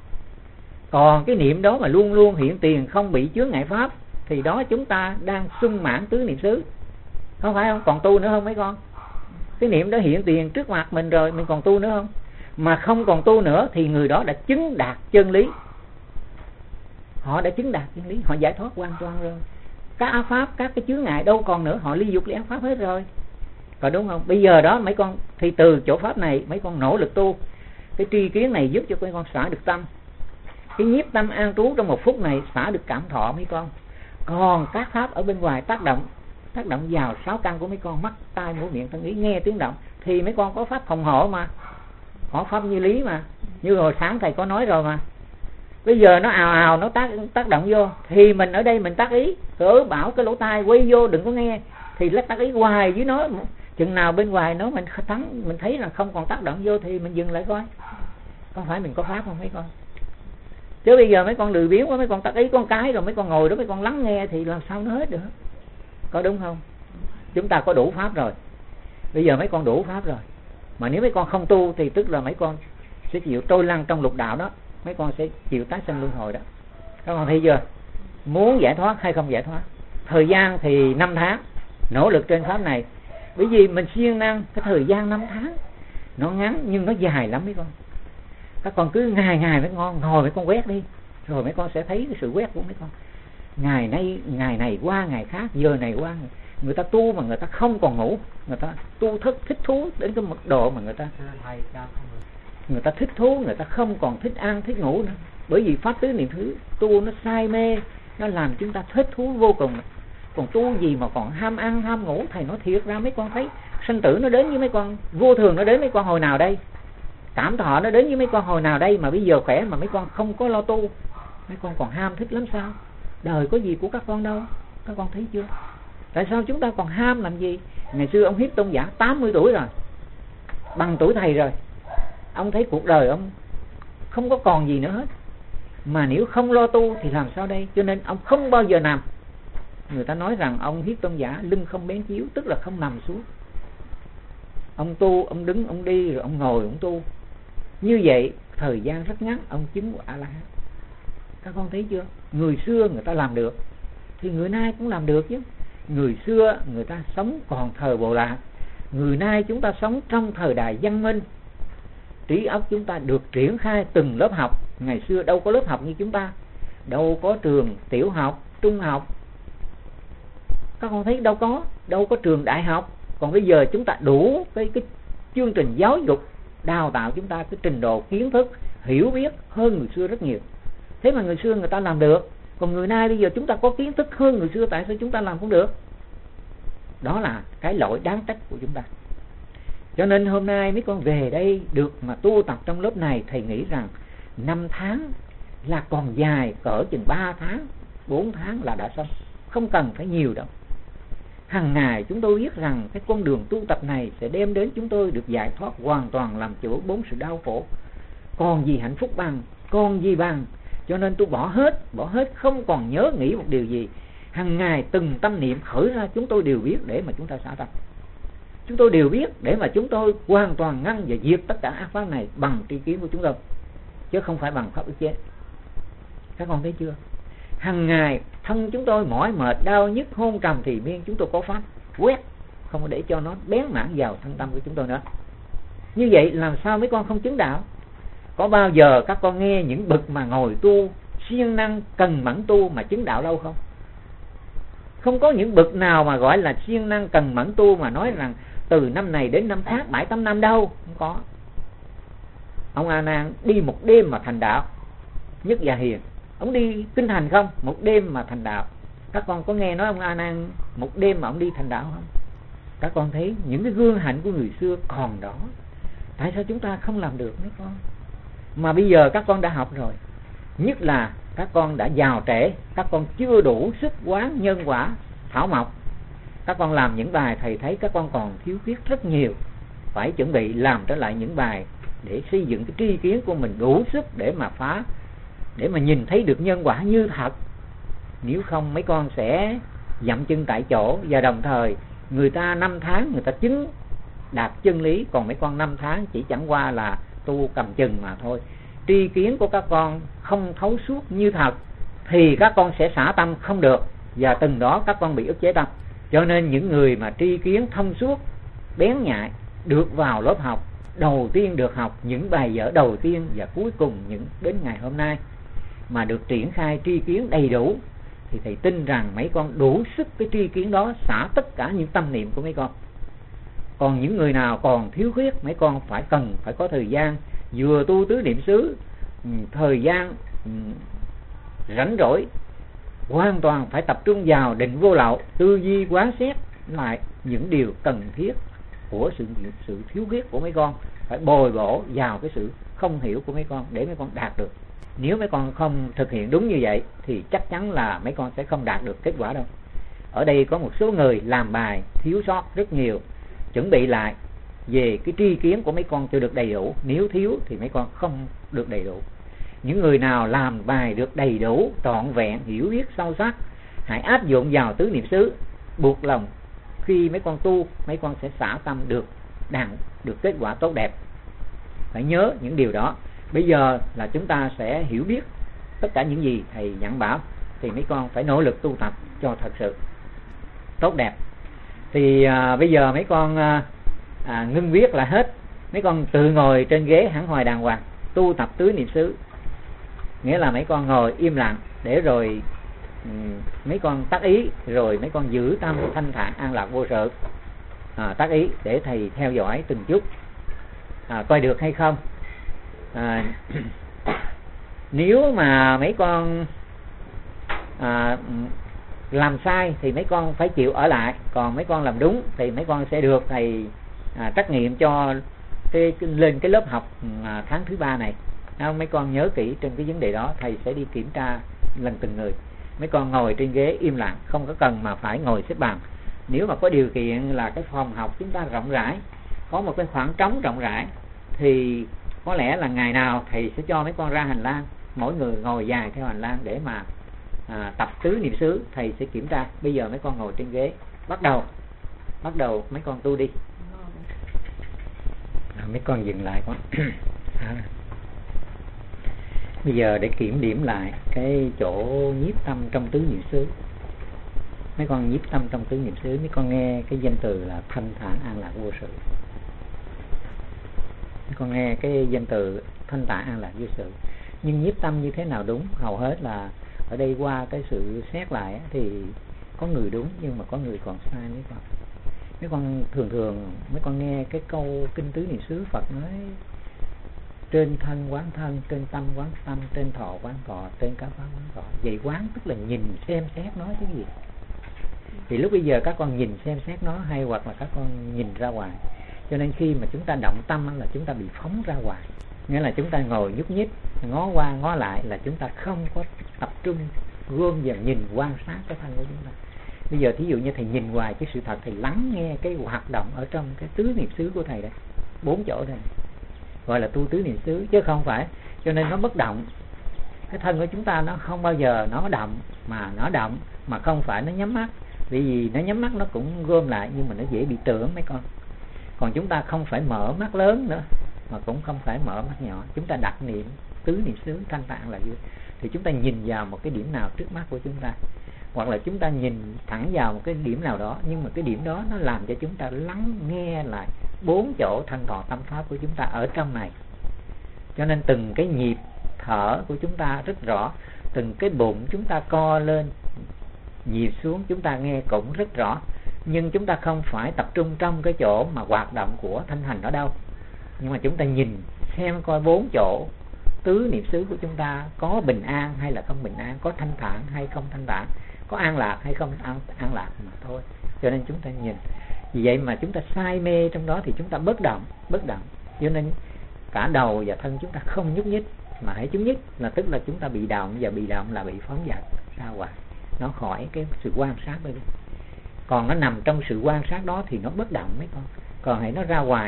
Còn cái niệm đó mà luôn luôn hiện tiền không bị chướng ngại pháp thì đó chúng ta đang sung mãn tứ niệm xứ, không phải không? Còn tu nữa không mấy con? Cái niệm đó hiện tiền trước mặt mình rồi, mình còn tu nữa không? Mà không còn tu nữa thì người đó đã chứng đạt chân lý. Họ đã chứng đạt chân lý, họ giải thoát hoàn toàn rồi. Các ác pháp, các cái chướng ngại đâu còn nữa, họ ly dục ly ác pháp hết rồi. Còn đúng không? Bây giờ đó mấy con thì từ chỗ pháp này mấy con nỗ lực tu. Cái tri kiến này giúp cho mấy con xả được tâm. Cái nhiếp tâm an trú trong 1 phút này xả được cảm thọ mấy con. Còn các pháp ở bên ngoài tác động vào 6 căn của mấy con, mắt, tai, mũi, miệng, thân, ý, nghe tiếng động, thì mấy con có pháp phòng hộ mà, có pháp như lý mà, như hồi sáng thầy có nói rồi mà. Bây giờ nó ào ào nó tác động vô thì mình ở đây mình tác ý, cỡ bảo cái lỗ tai quay vô đừng có nghe, thì lát tác ý hoài với nó, chừng nào bên ngoài nó mình thắng, mình thấy là không còn tác động vô thì mình dừng lại coi có phải mình có pháp không mấy con. Chứ bây giờ mấy con lười biếng quá, mấy con tác ý con cái rồi mấy con ngồi đó mấy con lắng nghe thì làm sao nó hết được, có đúng không? Chúng ta có đủ pháp rồi, bây giờ mấy con đủ pháp rồi, mà nếu mấy con không tu thì tức là mấy con sẽ chịu trôi lăn trong lục đạo đó, mấy con sẽ chịu tái sanh luân hồi đó. Các con thấy chưa? Muốn giải thoát hay không giải thoát, thời gian thì 5 tháng nỗ lực trên pháp này, bởi vì mình siêng năng. Cái thời gian 5 tháng nó ngắn nhưng nó dài lắm mấy con. Các con cứ ngày mấy con ngồi mấy con quét đi, rồi mấy con sẽ thấy cái sự quét của mấy con. Ngày này qua ngày khác, giờ này qua người ta tu mà người ta không còn ngủ, người ta tu thích thú đến cái mức độ mà người ta thích thú, người ta không còn thích ăn thích ngủ nữa. Bởi vì pháp tứ niệm xứ tu nó say mê, nó làm chúng ta thích thú vô cùng. Còn tu gì mà còn ham ăn ham ngủ? Thầy nói thiệt ra mấy con thấy sinh tử nó đến với mấy con, vô thường nó đến mấy con hồi nào đây, cảm thọ nó đến với mấy con hồi nào đây, mà bây giờ khỏe mà mấy con không có lo tu, mấy con còn ham thích lắm sao? Đời có gì của các con đâu, các con thấy chưa? Tại sao chúng ta còn ham làm gì? Ngày xưa ông Hiếp Tôn giả 80 tuổi rồi, bằng tuổi thầy rồi, ông thấy cuộc đời ông không có còn gì nữa hết, mà nếu không lo tu thì làm sao đây? Cho nên ông không bao giờ nằm, người ta nói rằng ông Hiết Tôn giả lưng không bén chiếu, tức là không nằm xuống. Ông tu, ông đứng, ông đi, rồi ông ngồi, ông tu. Như vậy thời gian rất ngắn ông chứng quả A-la-hán. Các con thấy chưa? Người xưa người ta làm được thì người nay cũng làm được chứ. Người xưa người ta sống còn thời Bộ Lạc, người nay chúng ta sống trong thời đại văn minh. Trí óc chúng ta được triển khai từng lớp học. Ngày xưa đâu có lớp học như chúng ta, đâu có trường tiểu học, trung học. Các con thấy đâu có trường đại học. Còn bây giờ chúng ta đủ cái chương trình giáo dục đào tạo chúng ta cái trình độ kiến thức, hiểu biết hơn người xưa rất nhiều. Thế mà người xưa người ta làm được. Còn người nay bây giờ chúng ta có kiến thức hơn người xưa, tại sao chúng ta làm không được? Đó là cái lỗi đáng trách của chúng ta. Cho nên hôm nay mấy con về đây được mà tu tập trong lớp này, thầy nghĩ rằng 5 tháng là còn dài, cỡ chừng 3 tháng, 4 tháng là đã xong. Không cần phải nhiều đâu. Hằng ngày chúng tôi biết rằng cái con đường tu tập này sẽ đem đến chúng tôi được giải thoát hoàn toàn, làm chủ 4 sự đau khổ. Còn gì hạnh phúc bằng, còn gì bằng. Cho nên tôi bỏ hết, không còn nhớ nghĩ một điều gì. Hằng ngày từng tâm niệm khởi ra chúng tôi đều biết để mà chúng ta xả tập. Chúng tôi đều biết để mà chúng tôi hoàn toàn ngăn và diệt tất cả ác pháp này bằng tri kiến của chúng tôi, chứ không phải bằng pháp ức chế. Các con thấy chưa? Hằng ngày thân chúng tôi mỏi mệt, đau nhức, hôn trầm thì miên, chúng tôi có pháp quét, không để cho nó bén mảng vào thân tâm của chúng tôi nữa. Như vậy làm sao mấy con không chứng đạo? Có bao giờ các con nghe những bậc mà ngồi tu siêng năng cần mẫn tu mà chứng đạo đâu không? Không có những bậc nào mà gọi là siêng năng cần mẫn tu mà nói rằng từ năm này đến năm khác 7-8 năm đâu. Không có. Ông A Nan đi một đêm mà thành đạo. Nhất Già Hiền, ông đi kinh thành không? Một đêm mà thành đạo. Các con có nghe nói ông A Nan một đêm mà ông đi thành đạo không? Các con thấy những cái gương hạnh của người xưa còn đó. Tại sao chúng ta không làm được mấy con? Mà bây giờ các con đã học rồi, nhất là các con đã già trẻ, các con chưa đủ sức quán nhân quả thảo mộc. Các con làm những bài thầy thấy các con còn thiếu khuyết rất nhiều. Phải chuẩn bị làm trở lại những bài để xây dựng cái tri kiến của mình đủ sức để mà phá, để mà nhìn thấy được nhân quả như thật. Nếu không mấy con sẽ dậm chân tại chỗ, và đồng thời người ta 5 tháng người ta chứng đạt chân lý, còn mấy con 5 tháng chỉ chẳng qua là tu cầm chừng mà thôi. Tri kiến của các con không thấu suốt như thật thì các con sẽ xả tâm không được, và từng đó các con bị ức chế tâm. Cho nên những người mà tri kiến thông suốt, bén nhạy, được vào lớp học đầu tiên, được học những bài vở đầu tiên và cuối cùng những đến ngày hôm nay mà được triển khai tri kiến đầy đủ, thì thầy tin rằng mấy con đủ sức cái tri kiến đó xả tất cả những tâm niệm của mấy con. Còn những người nào còn thiếu khuyết, mấy con phải có thời gian vừa tu tứ niệm xứ, thời gian rảnh rỗi hoàn toàn phải tập trung vào định vô lậu, tư duy quán xét lại những điều cần thiết của sự thiếu khuyết của mấy con, phải bồi bổ vào cái sự không hiểu của mấy con để mấy con đạt được. Nếu mấy con không thực hiện đúng như vậy thì chắc chắn là mấy con sẽ không đạt được kết quả đâu. Ở đây có một số người làm bài thiếu sót rất nhiều, chuẩn bị lại về cái tri kiến của mấy con chưa được đầy đủ. Nếu thiếu thì mấy con không được đầy đủ. Những người nào làm bài được đầy đủ, trọn vẹn, hiểu biết sâu sắc, hãy áp dụng vào tứ niệm xứ, buộc lòng khi mấy con tu, mấy con sẽ xả tâm được kết quả tốt đẹp. Phải nhớ những điều đó. Bây giờ là chúng ta sẽ hiểu biết tất cả những gì thầy dặn bảo, thì mấy con phải nỗ lực tu tập cho thật sự tốt đẹp. Thì bây giờ mấy con ngưng viết là hết. Mấy con tự ngồi trên ghế hẳn hoài đàng hoàng, tu tập tứ niệm xứ. Nghĩa là mấy con ngồi im lặng để rồi mấy con tác ý, rồi mấy con giữ tâm thanh thản an lạc vô sự. Tác ý để thầy theo dõi từng chút, coi được hay không. Nếu mà mấy con làm sai thì mấy con phải chịu ở lại, còn mấy con làm đúng thì mấy con sẽ được thầy trắc nghiệm cho lên cái lớp học tháng thứ 3 này. Mấy con nhớ kỹ trên cái vấn đề đó, thầy sẽ đi kiểm tra lần từng người. Mấy con ngồi trên ghế im lặng, không có cần mà phải ngồi xếp bằng. Nếu mà có điều kiện là cái phòng học chúng ta rộng rãi, có một cái khoảng trống rộng rãi, thì có lẽ là ngày nào thầy sẽ cho mấy con ra hành lang, mỗi người ngồi dài theo hành lang để mà tập tứ niệm xứ, thầy sẽ kiểm tra. Bây giờ mấy con ngồi trên ghế, bắt đầu mấy con tu đi. Mấy con dừng lại con. Bây giờ để kiểm điểm lại cái chỗ nhiếp tâm trong tứ niệm xứ. Mấy con nhiếp tâm trong tứ niệm xứ, mấy con nghe cái danh từ là thanh thản an lạc vô sự. Mấy con nghe cái danh từ thanh thản an lạc vô sự. Nhưng nhiếp tâm như thế nào đúng? Hầu hết là ở đây qua cái sự xét lại thì có người đúng nhưng mà có người còn sai mấy con. Mấy con thường mấy con nghe cái câu kinh tứ niệm xứ Phật nói trên thân quán thân, trên tâm quán tâm, trên thọ quán thọ, trên các pháp quán thọ. Vậy quán tức là nhìn xem xét nó chứ gì. Thì lúc bây giờ các con nhìn xem xét nó, hay hoặc là các con nhìn ra ngoài. Cho nên khi mà chúng ta động tâm là chúng ta bị phóng ra ngoài. Nghĩa là chúng ta ngồi nhúc nhích, ngó qua ngó lại là chúng ta không có tập trung gom vào nhìn quan sát cái thân của chúng ta. Bây giờ thí dụ như thầy nhìn ngoài cái sự thật, thầy lắng nghe cái hoạt động ở trong cái tứ niệm xứ của thầy đây, 4 chỗ đây, gọi là tu tứ niệm xứ chứ không phải. Cho nên nó bất động. Cái thân của chúng ta nó không bao giờ nó động, mà không phải nó nhắm mắt. Vì nó nhắm mắt nó cũng gom lại, nhưng mà nó dễ bị tưởng mấy con. Còn chúng ta không phải mở mắt lớn nữa, mà cũng không phải mở mắt nhỏ. Chúng ta đặt niệm tứ niệm xứ thanh tạng là gì? Thì chúng ta nhìn vào một cái điểm nào trước mắt của chúng ta, hoặc là chúng ta nhìn thẳng vào một cái điểm nào đó, nhưng mà cái điểm đó nó làm cho chúng ta lắng nghe lại 4 chỗ thân thọ tâm pháp của chúng ta ở trong này. Cho nên từng cái nhịp thở của chúng ta rất rõ, từng cái bụng chúng ta co lên nhịp xuống chúng ta nghe cũng rất rõ. Nhưng chúng ta không phải tập trung trong cái chỗ mà hoạt động của thanh hành đó đâu, nhưng mà chúng ta nhìn xem coi 4 chỗ tứ niệm xứ của chúng ta có bình an hay là không bình an, có thanh thản hay không thanh thản, có an lạc hay không an lạc mà thôi. Cho nên chúng ta nhìn. Vì vậy mà chúng ta say mê trong đó thì chúng ta bất động. Cho nên cả đầu và thân chúng ta không nhúc nhích, mà hãy nhúc nhích là tức là chúng ta bị động, và bị động là bị phóng dật ra ngoài, nó khỏi cái sự quan sát đó đi. Còn nó nằm trong sự quan sát đó thì nó bất động mấy con. Còn hãy nó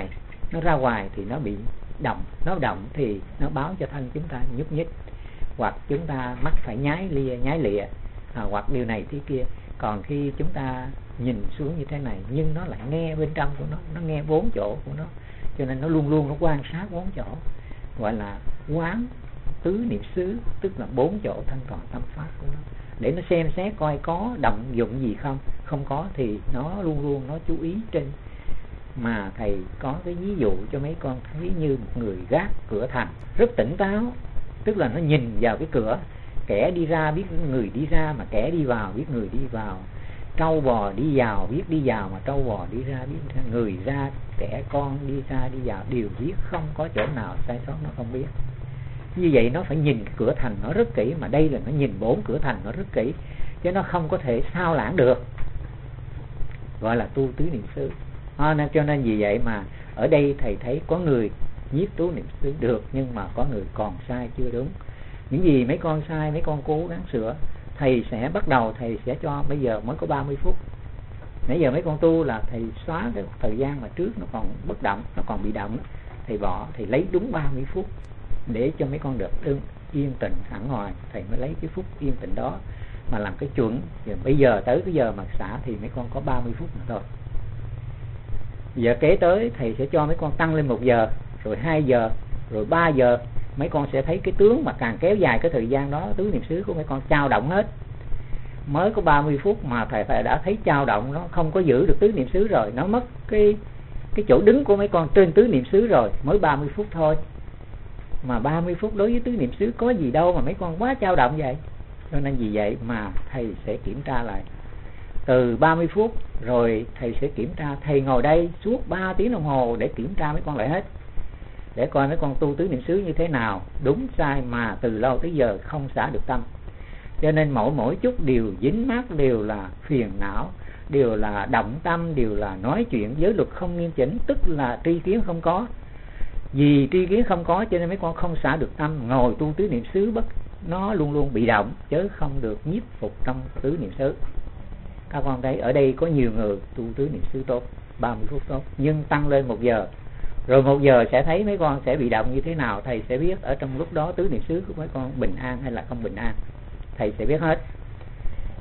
ra ngoài thì nó bị động. Nó động thì nó báo cho thân chúng ta nhúc nhích, hoặc chúng ta mắt phải nhái lịa, hoặc điều này thế kia. Còn khi chúng ta nhìn xuống như thế này, nhưng nó lại nghe bên trong của nó nghe 4 chỗ của nó. Cho nên nó luôn luôn nó quan sát 4 chỗ, gọi là quán tứ niệm xứ, tức là 4 chỗ thân thọ tâm pháp của nó, để nó xem xét coi có động dụng gì không. Không có thì nó luôn luôn nó chú ý trên. Mà thầy có cái ví dụ cho mấy con thấy như một người gác cửa thành rất tỉnh táo, tức là nó nhìn vào cái cửa, kẻ đi ra biết người đi ra, mà kẻ đi vào biết người đi vào, trâu bò đi vào biết đi vào, mà trâu bò đi ra biết ra, người ra kẻ con đi ra đi vào đều biết, không có chỗ nào sai sót nó không biết. Như vậy nó phải nhìn cái cửa thành nó rất kỹ, mà đây là nó nhìn 4 cửa thành nó rất kỹ, chứ nó không có thể sao lãng được, gọi là tu tứ niệm xứ. Cho nên vì vậy mà ở đây thầy thấy có người nhiếp tứ niệm xứ được, nhưng mà có người còn sai chưa đúng. Những gì mấy con sai mấy con cố gắng sửa. Thầy sẽ bắt đầu, thầy sẽ cho bây giờ mới có 30 phút. Nãy giờ mấy con tu là thầy xóa cái thời gian mà trước nó còn bất động, nó còn bị động, thầy bỏ, thầy lấy đúng 30 phút để cho mấy con được yên tĩnh hẳn hoài. Thầy mới lấy cái phút yên tĩnh đó mà làm cái chuẩn. Rồi bây giờ tới cái giờ mà xả thì mấy con có 30 phút nữa thôi. Giờ kế tới thầy sẽ cho mấy con tăng lên 1 giờ, rồi 2 giờ, rồi 3 giờ. Mấy con sẽ thấy cái tướng mà càng kéo dài cái thời gian đó, tứ niệm xứ của mấy con chao động hết. Mới có 30 phút mà thầy đã thấy chao động, nó không có giữ được tứ niệm xứ rồi, nó mất cái chỗ đứng của mấy con trên tứ niệm xứ rồi. Mới 30 phút thôi, mà 30 phút đối với tứ niệm xứ có gì đâu mà mấy con quá chao động vậy. Cho nên vì vậy mà thầy sẽ kiểm tra lại từ 30 phút, rồi thầy sẽ kiểm tra. Thầy ngồi đây suốt 3 tiếng đồng hồ để kiểm tra mấy con lại hết, để coi mấy con tu tứ niệm xứ như thế nào, đúng sai mà từ lâu tới giờ không xả được tâm. Cho nên mỗi chút đều dính mắc, đều là phiền não, đều là động tâm, đều là nói chuyện giới luật không nghiêm chỉnh, tức là tri kiến không có. Vì tri kiến không có cho nên mấy con không xả được tâm. Ngồi tu tứ niệm xứ nó luôn luôn bị động, chứ không được nhiếp phục trong tứ niệm xứ. Các con thấy ở đây có nhiều người tu tứ niệm xứ tốt, 30 phút tốt, nhưng tăng lên 1 giờ, rồi 1 giờ sẽ thấy mấy con sẽ bị động như thế nào. Thầy sẽ biết ở trong lúc đó tứ niệm xứ của mấy con bình an hay là không bình an, thầy sẽ biết hết.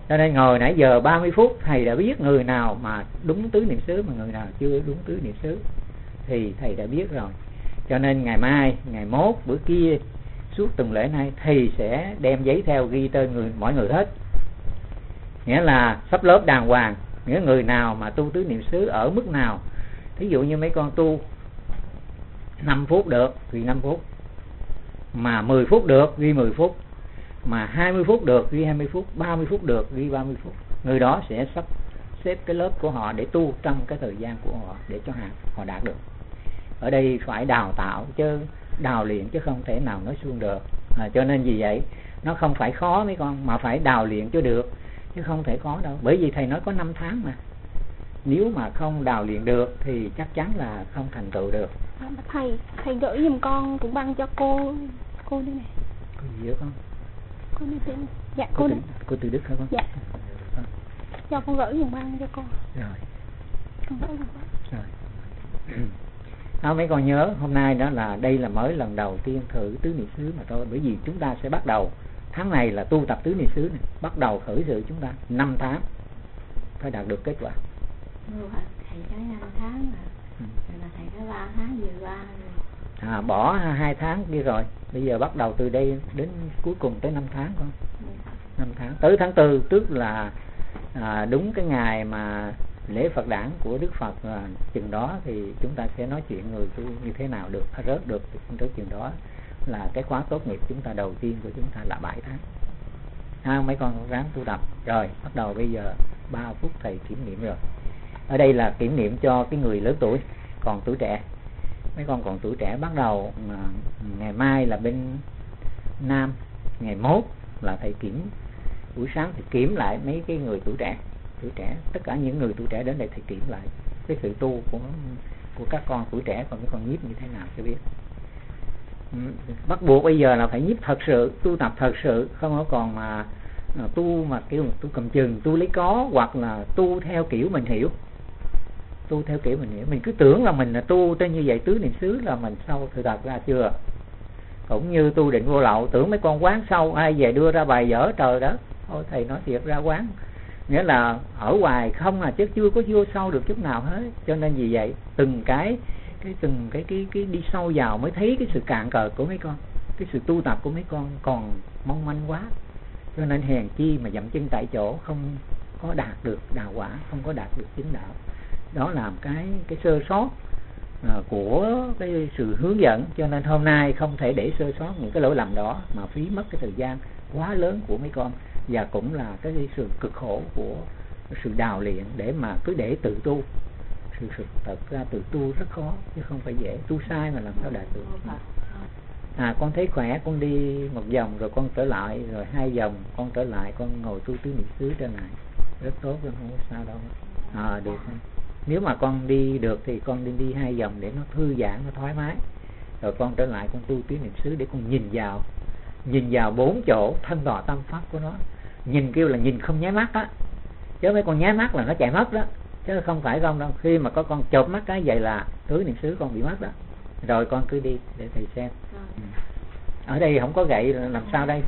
Cho nên ngồi nãy giờ 30 phút thầy đã biết người nào mà đúng tứ niệm xứ mà người nào chưa đúng tứ niệm xứ, thì thầy đã biết rồi. Cho nên ngày mai, ngày mốt, bữa kia, suốt tuần lễ này thầy sẽ đem giấy theo ghi tên mọi người hết. Nghĩa là sắp lớp đàng hoàng. Nghĩa người nào mà tu tứ niệm xứ ở mức nào. Thí dụ như mấy con tu 5 phút được ghi 5 phút, mà 10 phút được ghi 10 phút, mà 20 phút được ghi 20 phút, 30 phút được ghi 30 phút. Người đó sẽ sắp xếp cái lớp của họ để tu trong cái thời gian của họ, để cho họ đạt được. Ở đây phải đào tạo chứ, đào luyện chứ không thể nào nói suông được. Cho nên vì vậy nó không phải khó mấy con, mà phải đào luyện cho được, chứ không thể khó đâu. Bởi vì thầy nói có 5 tháng mà, nếu mà không đào luyện được thì chắc chắn là không thành tựu được. Thầy gửi giùm con cũng băng cho cô đây này. Cô gì đó con? Cô này tên. Dạ cô này. Cô Từ Đức hả con? Dạ. Cho con gửi giùm băng cho cô. Rồi. Con gửi giùm băng. Rồi. Mấy con nhớ hôm nay đó là đây là mới lần đầu tiên thử tứ niệm xứ mà thôi. Bởi vì chúng ta sẽ bắt đầu tháng này là tu tập tứ niệm xứ này, bắt đầu khởi sự chúng ta 5 tháng phải đạt được kết quả. Thầy nói 5 tháng là thầy nói 3 tháng vừa qua. Bỏ 2 tháng đi rồi, bây giờ bắt đầu từ đây đến cuối cùng tới 5 tháng con. 5 tháng tới tháng 4 tức là đúng cái ngày mà lễ Phật đản của Đức Phật, chừng đó thì chúng ta sẽ nói chuyện người tu như thế nào được, rớt được tới chừng đó là cái khóa tốt nghiệp chúng ta đầu tiên của chúng ta là 7 tháng. Mấy con ráng tu tập rồi, bắt đầu bây giờ 3 phút thầy kiểm nghiệm rồi. Ở đây là kiểm nghiệm cho cái người lớn tuổi, còn tuổi trẻ. Mấy con còn tuổi trẻ bắt đầu ngày mai là bên Nam, ngày mốt là thầy kiểm buổi sáng thì kiểm lại mấy cái người tuổi trẻ, tất cả những người tuổi trẻ đến đây thầy kiểm lại cái sự tu của các con tuổi trẻ, còn cái con nhiếp như thế nào cho biết. Bắt buộc bây giờ là phải nhiếp thật sự, tu tập thật sự, không có còn mà tu mà kiểu tu cầm chừng, tu lấy có, hoặc là tu theo kiểu mình hiểu. Mình cứ tưởng là mình là tu tên như vậy tứ niệm xứ là mình sâu, thực tập ra chưa. Cũng như tu định vô lậu, tưởng mấy con quán sâu, ai về đưa ra bài dở trời đó. Thôi thầy nói thiệt ra quán, nghĩa là ở hoài không chứ chưa có vô sâu được chút nào hết. Cho nên vì vậy từng cái đi sâu vào mới thấy cái sự cạn cờ của mấy con, cái sự tu tập của mấy con còn mong manh quá. Cho nên hèn chi mà dậm chân tại chỗ, không có đạt được đạo quả, không có đạt được chính đạo. Đó là cái sơ sót của cái sự hướng dẫn. Cho nên hôm nay không thể để sơ sót những cái lỗi lầm đó mà phí mất cái thời gian quá lớn của mấy con, và cũng là cái sự cực khổ của sự đào luyện để mà cứ để tự tu. Sự thật ra tự tu rất khó chứ không phải dễ, tu sai mà làm sao đạt được. Con thấy khỏe, con đi một vòng rồi con trở lại, rồi 2 vòng con trở lại, con ngồi tu tứ niệm xứ trở lại, rất tốt, không có sao đâu. Được. Nếu mà con đi được thì con đi 2 vòng để nó thư giãn, nó thoải mái, rồi con trở lại con tu tứ niệm xứ để con nhìn vào 4 chỗ thân tọa tâm pháp của nó. Nhìn kêu là nhìn không nháy mắt á, chứ mấy con nháy mắt là nó chạy mất đó, chứ không phải không đâu. Khi mà có con chộp mắt cái vậy là tứ niệm xứ con bị mất đó. Rồi con cứ đi để thầy xem. Ở đây không có gậy làm sao đây?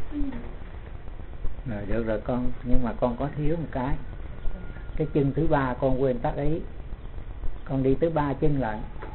Rồi được rồi con, nhưng mà con có thiếu một cái chân thứ 3 con quên tác ý. Con đi tới 3 chân lại.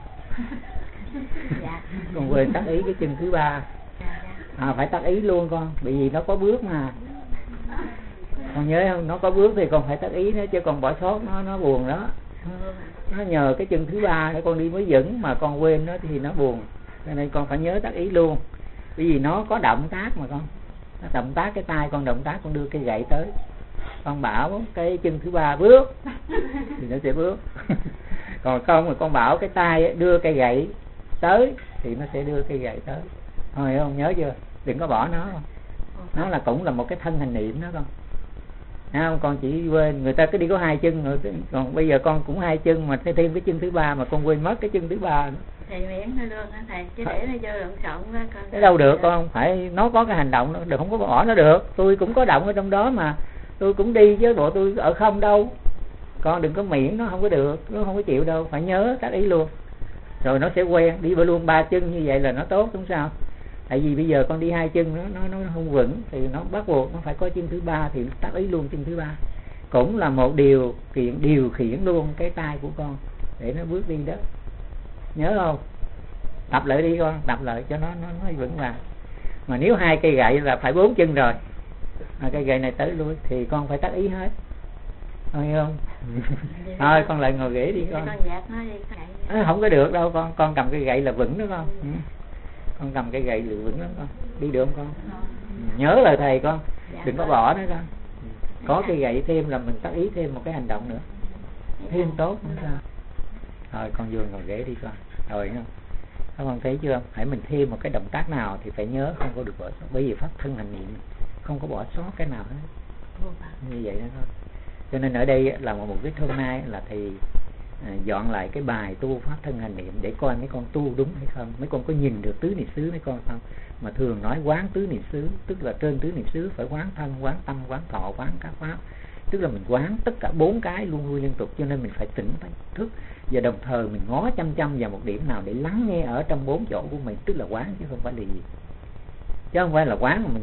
Con quên tác ý cái chân thứ 3. Phải tác ý luôn con, bởi vì nó có bước mà. Con nhớ không? Nó có bước thì con phải tác ý nữa, chứ còn bỏ sót nó buồn đó. Nó nhờ cái chân thứ 3 để con đi mới vững, mà con quên nó thì nó buồn. Cho nên con phải nhớ tác ý luôn. Bởi vì nó có động tác mà con. Nó động tác cái tay con, động tác con đưa cái gậy tới. Con bảo cái chân thứ 3 bước thì nó sẽ bước. Còn không mà con bảo cái tay đưa cây gậy tới thì nó sẽ đưa cây gậy tới. Thôi không, nhớ chưa? Đừng có bỏ nó. Nó là cũng là một cái thân hành niệm đó con. Không, con chỉ quên, người ta cứ đi có 2 chân rồi, còn bây giờ con cũng 2 chân mà thêm cái chân thứ 3 mà con quên mất cái chân thứ 3 nữa. Thầy miễn thôi luôn hả thầy, chứ để nó vô lộn xộn quá con. Cái đâu được con, phải nó có cái hành động nó được, không có bỏ nó được. Tôi cũng có động ở trong đó mà, tôi cũng đi chứ bộ tôi ở không đâu. Con đừng có miễn nó, không có được, nó không có chịu đâu, phải nhớ tác ý luôn. Rồi nó sẽ quen, đi luôn 3 chân như vậy là nó tốt, đúng sao? Tại vì bây giờ con đi hai chân nó không vững thì nó bắt buộc nó phải có chân thứ ba, thì tác ý luôn chân thứ ba. Cũng là một điều khiển luôn cái tay của con để nó bước đi đó. Nhớ không? Tập lại đi con, tập lại cho nó vững vàng. Mà nếu hai cây gậy là phải 4 chân rồi, cây gậy này tới lui thì con phải tác ý hết, con hiểu không? Thôi con lại ngồi ghế đi con. Không có được đâu con cầm cây gậy là vững đó con. Con cầm cây gậy là vững lắm con. Đi được không con? Nhớ lời thầy con, đừng có bỏ nữa con. Có cây gậy thêm là mình tác ý thêm một cái hành động nữa, thêm tốt nữa sao? Thôi con vô ngồi ghế đi con. Rồi không? Các con thấy chưa? Hãy mình thêm một cái động tác nào thì phải nhớ không có được bỏ sót, bởi vì pháp thân hành niệm không có bỏ sót cái nào hết. Như vậy đó thôi. Cho nên ở đây là một cái hôm nay là thầy dọn lại cái bài tu pháp thân hành niệm để coi mấy con tu đúng hay không, mấy con có nhìn được tứ niệm xứ mấy con không. Mà thường nói quán tứ niệm xứ, tức là trên tứ niệm xứ phải quán thân, quán tâm, quán thọ, quán các pháp, tức là mình quán tất cả 4 cái luôn luôn liên tục. Cho nên mình phải tỉnh phải thức, và đồng thời mình ngó chăm vào một điểm nào để lắng nghe ở trong 4 chỗ của mình, tức là quán chứ không phải là gì. Chứ không phải là quán mà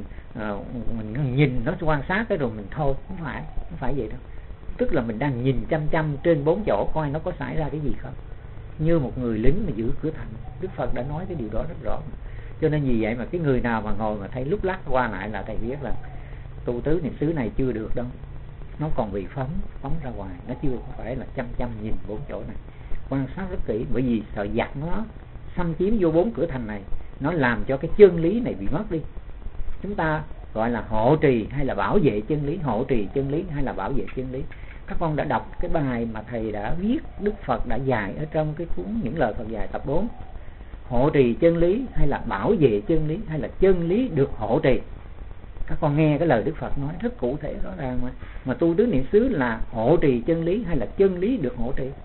mình nhìn nó quan sát cái rồi mình thôi, không phải vậy đâu. Tức là mình đang nhìn chăm trên 4 chỗ coi nó có xảy ra cái gì không, như một người lính mà giữ cửa thành. Đức Phật đã nói cái điều đó rất rõ. Cho nên vì vậy mà cái người nào mà ngồi mà thấy lúc lắc qua lại là thầy biết là tu tứ niệm xứ này chưa được đâu, nó còn bị phóng ra ngoài, nó chưa phải là chăm nhìn 4 chỗ này, quan sát rất kỹ. Bởi vì sợ giặc nó xâm chiếm vô 4 cửa thành này, nó làm cho cái chân lý này bị mất đi. Chúng ta gọi là hộ trì hay là bảo vệ chân lý, hộ trì chân lý hay là bảo vệ chân lý. Các con đã đọc cái bài mà thầy đã viết, Đức Phật đã dạy ở trong cái cuốn Những Lời Phật Dạy tập 4. Hộ trì chân lý hay là bảo vệ chân lý hay là chân lý được hộ trì. Các con nghe cái lời Đức Phật nói rất cụ thể rõ ràng mà tu tứ niệm xứ là hộ trì chân lý hay là chân lý được hộ trì.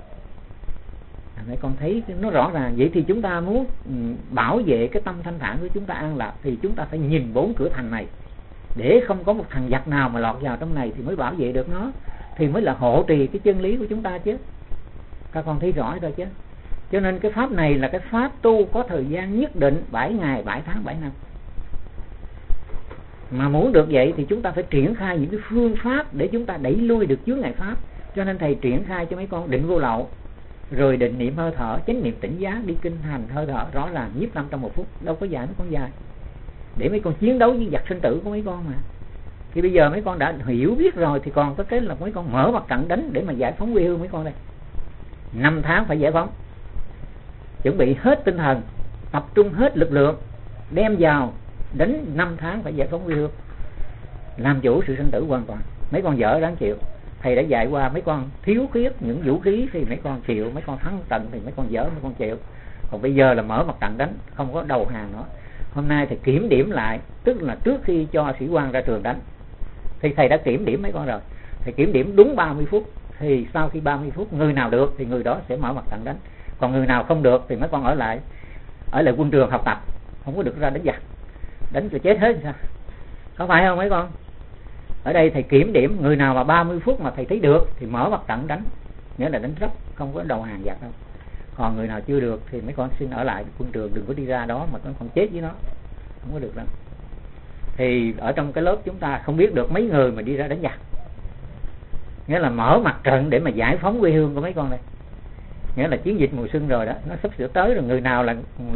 Mấy con thấy nó rõ ràng. Vậy thì chúng ta muốn bảo vệ cái tâm thanh thản của chúng ta an lạc thì chúng ta phải nhìn 4 cửa thành này, để không có một thằng giặc nào mà lọt vào trong này thì mới bảo vệ được nó, thì mới là hộ trì cái chân lý của chúng ta chứ. Các con thấy rõ rồi chứ. Cho nên cái pháp này là cái pháp tu có thời gian nhất định, 7 ngày, 7 tháng, 7 năm. Mà muốn được vậy thì chúng ta phải triển khai những cái phương pháp để chúng ta đẩy lui được chướng ngại pháp. Cho nên thầy triển khai cho mấy con định vô lậu, rồi định niệm hơi thở, chánh niệm tỉnh giác, đi kinh hành hơi thở rõ ràng, nhiếp tâm trong 1 phút. Đâu có dài mấy con dài, để mấy con chiến đấu với giặc sinh tử của mấy con mà. Thì bây giờ mấy con đã hiểu biết rồi thì còn có cái là mấy con mở mặt trận đánh để mà giải phóng quê hương mấy con đây. 5 tháng phải giải phóng, chuẩn bị hết tinh thần, tập trung hết lực lượng, đem vào đánh 5 tháng phải giải phóng quê hương, làm chủ sự sinh tử hoàn toàn. Mấy con dở đáng chịu. Thầy đã dạy qua mấy con thiếu khuyết những vũ khí thì mấy con chịu, mấy con thắng tận thì mấy con dở mấy con chịu. Còn bây giờ là mở mặt trận đánh, không có đầu hàng nữa. Hôm nay thì kiểm điểm lại, tức là trước khi cho sĩ quan ra trường đánh thì thầy đã kiểm điểm mấy con rồi. Thầy kiểm điểm đúng 30 phút, thì sau khi 30 phút người nào được thì người đó sẽ mở mặt trận đánh. Còn người nào không được thì mấy con ở lại quân trường học tập, không có được ra đánh giặc, đánh cho chết hết sao? Có phải không mấy con? Ở đây thầy kiểm điểm, người nào mà 30 phút mà thầy thấy được thì mở mặt trận đánh, nghĩa là đánh rấp, không có đầu hàng giặc đâu. Còn người nào chưa được thì mấy con xin ở lại quân trường, đừng có đi ra đó mà con chết với nó, không có được đâu. Thì ở trong cái lớp chúng ta không biết được mấy người mà đi ra đánh giặc, nghĩa là mở mặt trận để mà giải phóng quê hương của mấy con đây. Nghĩa là chiến dịch mùa xuân rồi đó, nó sắp sửa tới rồi, người nào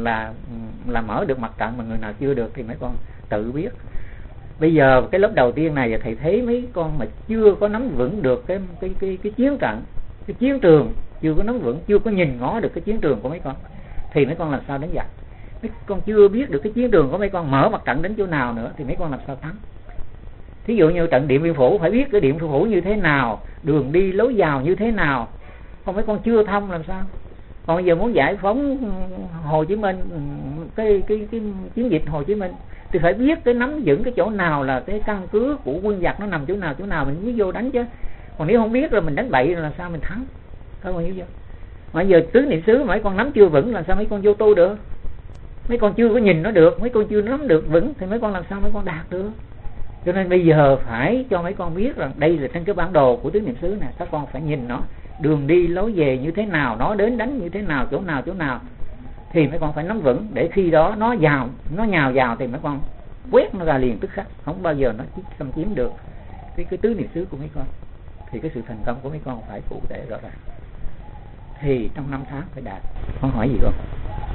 là mở được mặt trận mà người nào chưa được thì mấy con tự biết. Bây giờ cái lớp đầu tiên này thầy thấy mấy con mà chưa có nắm vững được cái chiến trận, cái chiến trường, chưa có nắm vững, chưa có nhìn ngó được cái chiến trường của mấy con thì mấy con làm sao đánh giặc. Mấy con chưa biết được cái chiến trường của mấy con, mở mặt trận đến chỗ nào nữa thì mấy con làm sao thắng. Thí dụ như trận Điện Biên Phủ, phải biết cái Điện Biên Phủ như thế nào, đường đi lối vào như thế nào. Còn mấy con chưa thông làm sao. Còn bây giờ muốn giải phóng Hồ Chí Minh, cái chiến dịch Hồ Chí Minh thì phải biết cái nắm vững cái chỗ nào là cái căn cứ của quân giặc nó nằm chỗ nào mình mới vô đánh chứ. Còn nếu không biết rồi mình đánh bậy rồi làm sao mình thắng. Các con hiểu chưa? Mà giờ tứ niệm xứ mấy con nắm chưa vững làm sao mấy con vô tu được. Mấy con chưa có nhìn nó được, mấy con chưa nắm được vững thì mấy con làm sao mấy con đạt được. Cho nên bây giờ phải cho mấy con biết rằng đây là trên cái bản đồ của tứ niệm xứ này, các con phải nhìn nó, đường đi lối về như thế nào, nó đến đánh như thế nào, chỗ nào thì mấy con phải nắm vững, để khi đó nó nhào vào thì mấy con quét nó ra liền tức khắc, không bao giờ nó xâm chiếm được cái tứ niệm xứ của mấy con. Thì cái sự thành công của mấy con phải cụ thể rõ ràng. Thì trong 5 tháng phải đạt. Con hỏi gì không?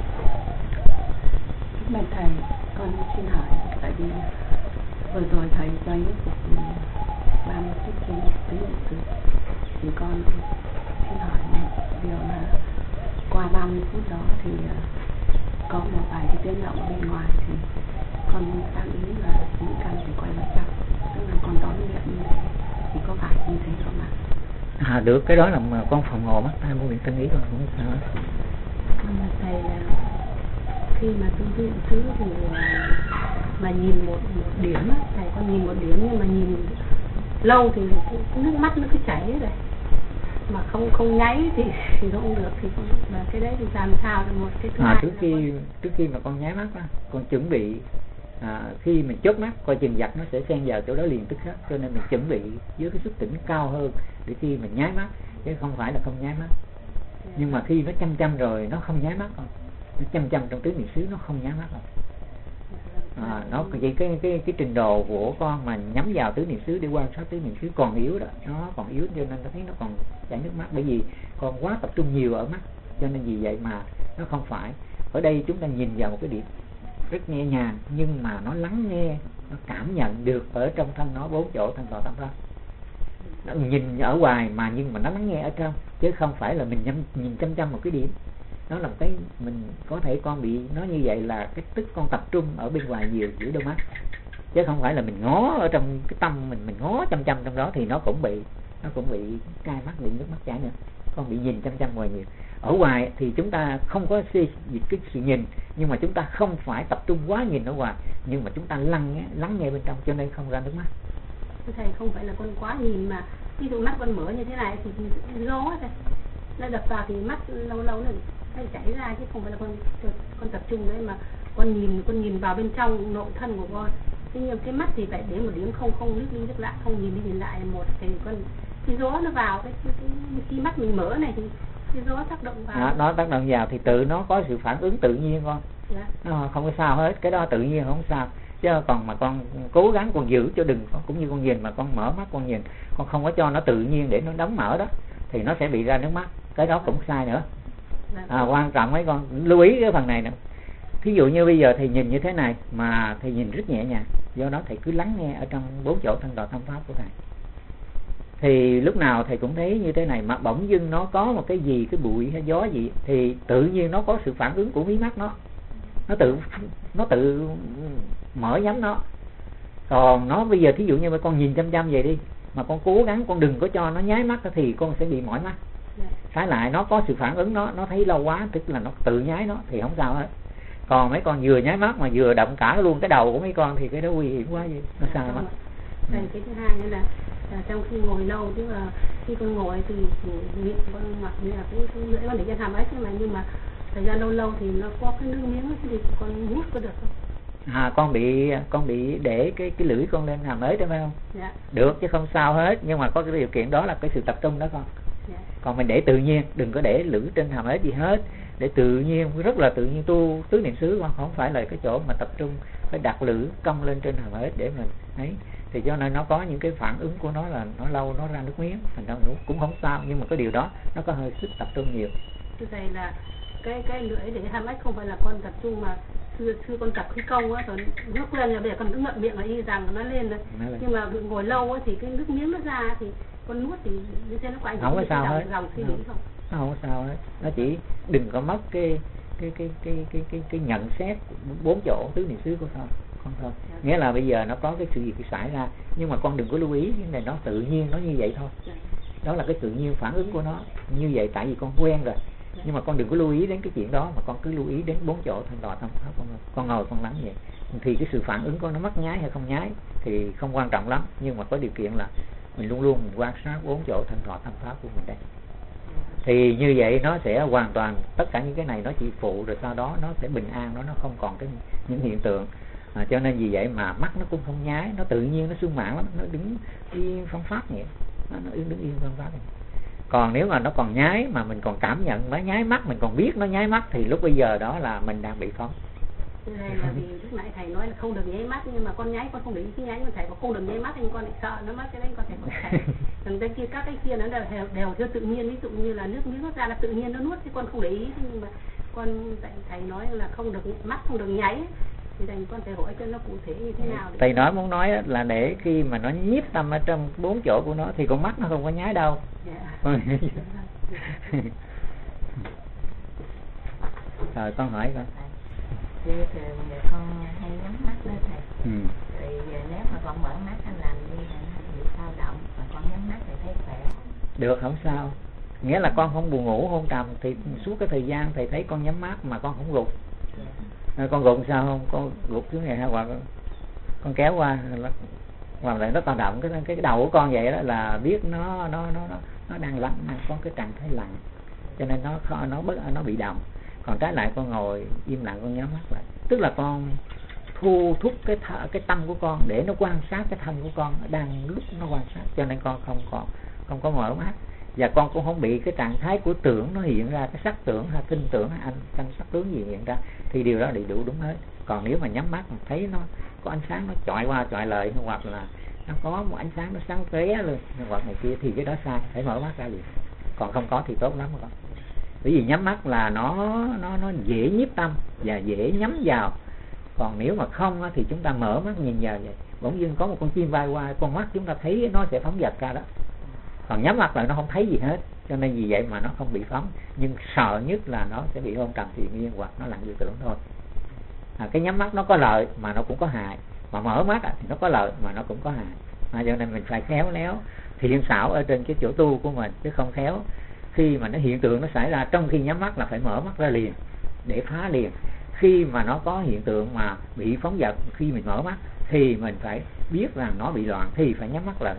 Bạch thầy, con xin hỏi, tại vì vừa rồi thầy cho những cuộc 30 phút trên tứ niệm xứ, thì con xin hỏi một điều là qua 30 phút đó thì có một vài cái tiếng động bên ngoài, thì con đang ý là những căn phải quay vào trong, tức là con đón nhận như thế, thì có phải như thế không ạ? Được, cái đó là mà con phòng hộ mắt tai mũi miệng thân ý, con không sao hết. Thầy là khi mà tu niệm xứ thì mà nhìn một điểm á, thầy con nhìn một điểm, nhưng mà nhìn lâu thì nước mắt nó cứ chảy rồi, mà không nháy thì không được, thì con mà cái đấy thì làm sao là một cái thứ hai. Trước khi mà con nháy mắt á, con chuẩn bị khi mình chớp mắt coi chừng giặc nó sẽ xen vào chỗ đó liền tức khắc, cho nên mình chuẩn bị với cái sức tỉnh cao hơn để khi mình nháy mắt, chứ không phải là không nháy mắt. Nhưng mà khi nó chăm rồi nó không nháy mắt, nó chăm trong tứ niệm xứ nó không nháy mắt đâu. Nó chỉ cái trình độ của con mà nhắm vào tứ niệm xứ để quan sát tứ niệm xứ còn yếu đó, nó còn yếu, cho nên nó thấy nó còn chảy nước mắt, bởi vì con quá tập trung nhiều ở mắt, cho nên vì vậy mà nó không phải. Ở đây chúng ta nhìn vào một cái điểm rất nhẹ nhàng, nhưng mà nó lắng nghe, nó cảm nhận được ở trong thân nó 4 chỗ thân thọ tâm pháp. Nó nhìn ở ngoài mà nhưng mà nó lắng nghe ở trong, chứ không phải là mình nhìn chăm một cái điểm. Nó là một cái mình có thể con bị nó như vậy là cái tức con tập trung ở bên ngoài nhiều giữa đôi mắt, chứ không phải là mình ngó ở trong cái tâm mình ngó chăm trong đó, thì nó cũng bị cay mắt, bị nước mắt chảy nữa. Con bị nhìn chăm ngoài nhiều. Ở ngoài thì chúng ta không có cái sự nhìn, nhưng mà chúng ta không phải tập trung quá nhìn ở ngoài, nhưng mà chúng ta lắng nghe bên trong, cho nên không ra nước mắt. Thầy, không phải là con quá nhìn, mà ví dụ mắt con mở như thế này thì gió thôi, nó đập vào thì mắt lâu nó chảy ra, chứ không phải là con tập trung đấy, mà con nhìn vào bên trong nội thân của con. Thế nhưng cái mắt thì phải đến một điểm, không nước đi nước lại, không nhìn đi nhìn lại một, thì cái gió nó vào cái khi mắt mình mở này thì cái gió tác động vào. Nó tác động vào thì tự nó có sự phản ứng tự nhiên con. Dạ. Nó không có sao hết, cái đó tự nhiên không sao. Chứ còn mà con cố gắng con giữ cho đừng, cũng như con nhìn mà con mở mắt con nhìn, con không có cho nó tự nhiên để nó đóng mở đó, thì nó sẽ bị ra nước mắt, cái đó cũng sai nữa. Quan trọng mấy con lưu ý cái phần này nữa. Thí dụ như bây giờ thầy nhìn như thế này mà thầy nhìn rất nhẹ nhàng, do đó thầy cứ lắng nghe ở trong 4 chỗ thân thọ tâm pháp của thầy. Thì lúc nào thầy cũng thấy như thế này, mà bỗng dưng nó có một cái gì, cái bụi hay gió gì, thì tự nhiên nó có sự phản ứng của mí mắt nó tự mở nhắm nó. Còn nó bây giờ thí dụ như mà con nhìn chăm vậy đi, mà con cố gắng con đừng có cho nó nháy mắt thì con sẽ bị mỏi mắt. Trái lại nó có sự phản ứng, nó thấy lâu quá, tức là nó tự nháy nó thì không sao hết. Còn mấy con vừa nháy mắt mà vừa động cả luôn cái đầu của mấy con thì cái đó nguy hiểm quá, vậy nó sai mất. Cái thứ hai nữa là trong khi ngồi lâu, tức là khi con ngồi thì miệng con mặc như là cái lưỡi con để trên hàm ếch, nhưng mà thời gian lâu thì nó có cái nước miếng thì con hút có được không? Con bị để cái lưỡi con lên hàm ếch đó phải không? Dạ. Được chứ không sao hết, nhưng mà có cái điều kiện đó là cái sự tập trung đó con. Dạ. Còn mình để tự nhiên, đừng có để lưỡi trên hàm ếch gì hết, để tự nhiên, rất là tự nhiên tu tứ niệm xứ, không phải là cái chỗ mà tập trung phải đặt lưỡi cong lên trên hàm ếch để mình ấy, thì cho nên nó có những cái phản ứng của nó là nó lâu nó ra nước miếng, thành ra cũng không sao, nhưng mà cái điều đó nó có hơi sức tập trung nhiều. Thưa thầy là cái lưỡi để hàm ếch không phải là con tập trung, mà xưa con tập khí công á, rồi nước lên là bây giờ con cứ ngậm miệng là y rằng nó lên rồi, nhưng mà ngồi lâu á thì cái nước miếng nó ra thì con nuốt thì như thế nó có ảnh hưởng đến dòng suy nghĩ không? Nó không sao hết, nó chỉ đừng có mất cái nhận xét 4 chỗ tứ niệm xứ của con thôi. Nghĩa là bây giờ nó có cái sự gì xảy ra, nhưng mà con đừng có lưu ý cái này, nó tự nhiên nó như vậy thôi. Đó là cái tự nhiên phản ứng của nó như vậy, tại vì con quen rồi. Nhưng mà con đừng có lưu ý đến cái chuyện đó, mà con cứ lưu ý đến 4 chỗ thân thọ tâm pháp. Con ngồi con lắng vậy thì cái sự phản ứng của nó mất nháy hay không nháy thì không quan trọng lắm, nhưng mà có điều kiện là mình luôn luôn mình quan sát 4 chỗ thân thọ tâm pháp của mình đây. Thì như vậy nó sẽ hoàn toàn, tất cả những cái này nó chỉ phụ, rồi sau đó nó sẽ bình an, nó không còn những hiện tượng. Cho nên vì vậy mà mắt nó cũng không nháy, nó tự nhiên, nó sung mãn lắm, nó đứng yên phong pháp vậy, nó đứng yên phong pháp vậy. Còn nếu mà nó còn nháy mà mình còn cảm nhận nó nháy mắt, mình còn biết nó nháy mắt thì lúc bây giờ đó là mình đang bị phóng. Này là vì lúc nãy thầy nói là không được nháy mắt, nhưng mà con nháy con không để ý cái nháy, mà thầy bảo không được nháy mắt nhưng con lại sợ nó mất, cái đấy con thầy bảo thầy. Còn cái kia các cái kia nó đều theo tự nhiên, ví dụ như là nước miếng ra là tự nhiên nó nuốt, chứ con không để ý. Nhưng mà con thầy nói là không được mắt, không được nháy, thì thầy con thầy hỏi cho nó cụ thể như thế nào. Thầy nói muốn nói là để khi mà nó nhiếp tâm ở trong 4 chỗ của nó thì con mắt nó không có nháy đâu. Rồi con hỏi con. Thì thường con hay nhắm mắt đó thầy. Thì nếu mà con mở mắt anh làm đi là nó bị sao động, mà con nhắm mắt thì thấy khỏe. Được, không sao. Nghĩa là con không buồn ngủ, hôn trầm thì suốt cái thời gian thầy thấy con nhắm mắt mà con không gục. Con gục sao không? Con gục xuống này hoặc con kéo qua hoặc là nó còn động cái đầu của con vậy đó là biết nó đang lạnh, có cái trạng thái lạnh, cho nên nó bị động. Còn trái lại con ngồi im lặng, con nhắm mắt lại, tức là con thu thúc cái tâm của con để nó quan sát cái thân của con đang lúc nó quan sát, cho nên con không có mở mắt, và con cũng không bị cái trạng thái của tưởng nó hiện ra, cái sắc tưởng hay tinh tưởng hay thanh sắc tướng gì hiện ra, thì điều đó đầy đủ đúng hết. Còn nếu mà nhắm mắt mà thấy nó có ánh sáng nó chọi qua chọi lại, hoặc là nó có một ánh sáng nó sáng lóe luôn hoặc này kia thì cái đó sai, phải mở mắt ra liền. Còn không có thì tốt lắm con. Bởi vì nhắm mắt là nó dễ nhiếp tâm và dễ nhắm vào. Còn nếu mà không thì chúng ta mở mắt nhìn vào vậy, bỗng dưng có một con chim bay qua, con mắt chúng ta thấy nó sẽ phóng dật ra đó. Còn nhắm mắt là nó không thấy gì hết, cho nên vì vậy mà nó không bị phóng. Nhưng sợ nhất là nó sẽ bị hôn trầm thiền miên hoặc nó lặng dự tưởng thôi. Cái nhắm mắt nó có lợi mà nó cũng có hại, mà mở mắt thì nó có lợi mà nó cũng có hại. Cho nên mình phải khéo léo thiện xảo ở trên cái chỗ tu của mình, chứ không khéo khi mà nó hiện tượng nó xảy ra trong khi nhắm mắt là phải mở mắt ra liền để phá liền. Khi mà nó có hiện tượng mà bị phóng dật khi mình mở mắt thì mình phải biết rằng nó bị loạn thì phải nhắm mắt lại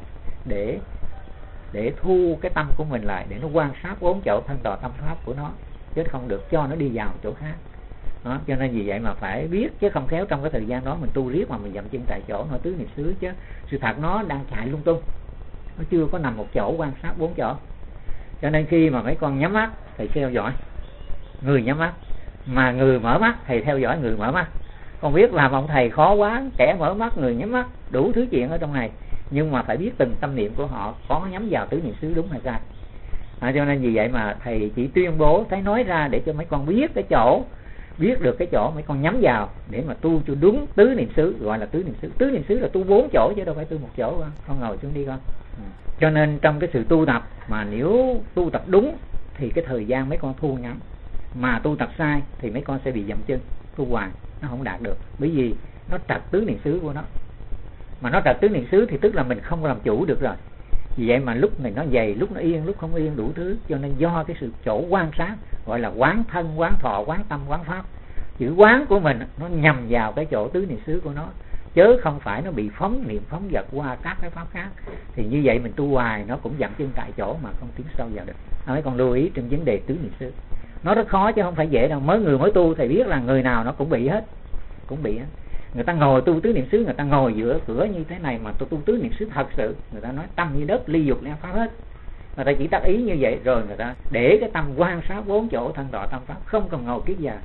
để thu cái tâm của mình lại, để nó quan sát 4 chỗ thân tọa tâm pháp của nó, chứ không được cho nó đi vào chỗ khác đó. Cho nên vì vậy mà phải biết, chứ không khéo trong cái thời gian đó mình tu riết mà mình dậm chân tại chỗ nó tứ niệm xứ, chứ sự thật nó đang chạy lung tung, nó chưa có nằm một chỗ quan sát 4 chỗ. Cho nên khi mà mấy con nhắm mắt thầy theo dõi người nhắm mắt, mà người mở mắt thầy theo dõi người mở mắt. Con biết làm ông thầy khó quá, kẻ mở mắt người nhắm mắt đủ thứ chuyện ở trong này, nhưng mà phải biết từng tâm niệm của họ có nhắm vào tứ niệm xứ đúng hay sai. Cho nên vì vậy mà thầy chỉ tuyên bố thấy nói ra để cho mấy con biết cái chỗ, biết được cái chỗ mấy con nhắm vào để mà tu cho đúng tứ niệm xứ, gọi là tứ niệm xứ. Tứ niệm xứ là tu 4 chỗ chứ đâu phải tu 1 chỗ. Con ngồi xuống đi con. Cho nên trong cái sự tu tập mà nếu tu tập đúng thì cái thời gian mấy con thu ngắn, mà tu tập sai thì mấy con sẽ bị dậm chân, tu hoài nó không đạt được, bởi vì nó trật tứ niệm xứ của nó. Mà nó trật tứ niệm xứ thì tức là mình không làm chủ được rồi. Vì vậy mà lúc này nó dày, lúc nó yên, lúc không yên, đủ thứ. Cho nên do cái sự chỗ quan sát, gọi là quán thân, quán thọ, quán tâm, quán pháp, chữ quán của mình nó nhằm vào cái chỗ tứ niệm xứ của nó, chứ không phải nó bị phóng niệm phóng vật qua các cái pháp khác. Thì như vậy mình tu hoài nó cũng dậm chân tại chỗ mà không tiến sâu vào được. Mấy con lưu ý trong vấn đề tứ niệm xứ, nó rất khó chứ không phải dễ đâu. Mới tu thầy biết là người nào nó cũng bị hết, Người ta ngồi tu tứ niệm xứ, người ta ngồi giữa cửa như thế này mà tu tứ niệm xứ thật sự, người ta nói tâm như đất, ly dục leo pháp hết. Người ta chỉ tác ý như vậy rồi người ta để cái tâm quan sát 4 chỗ thân tọa tâm pháp, không cần ngồi kiết già,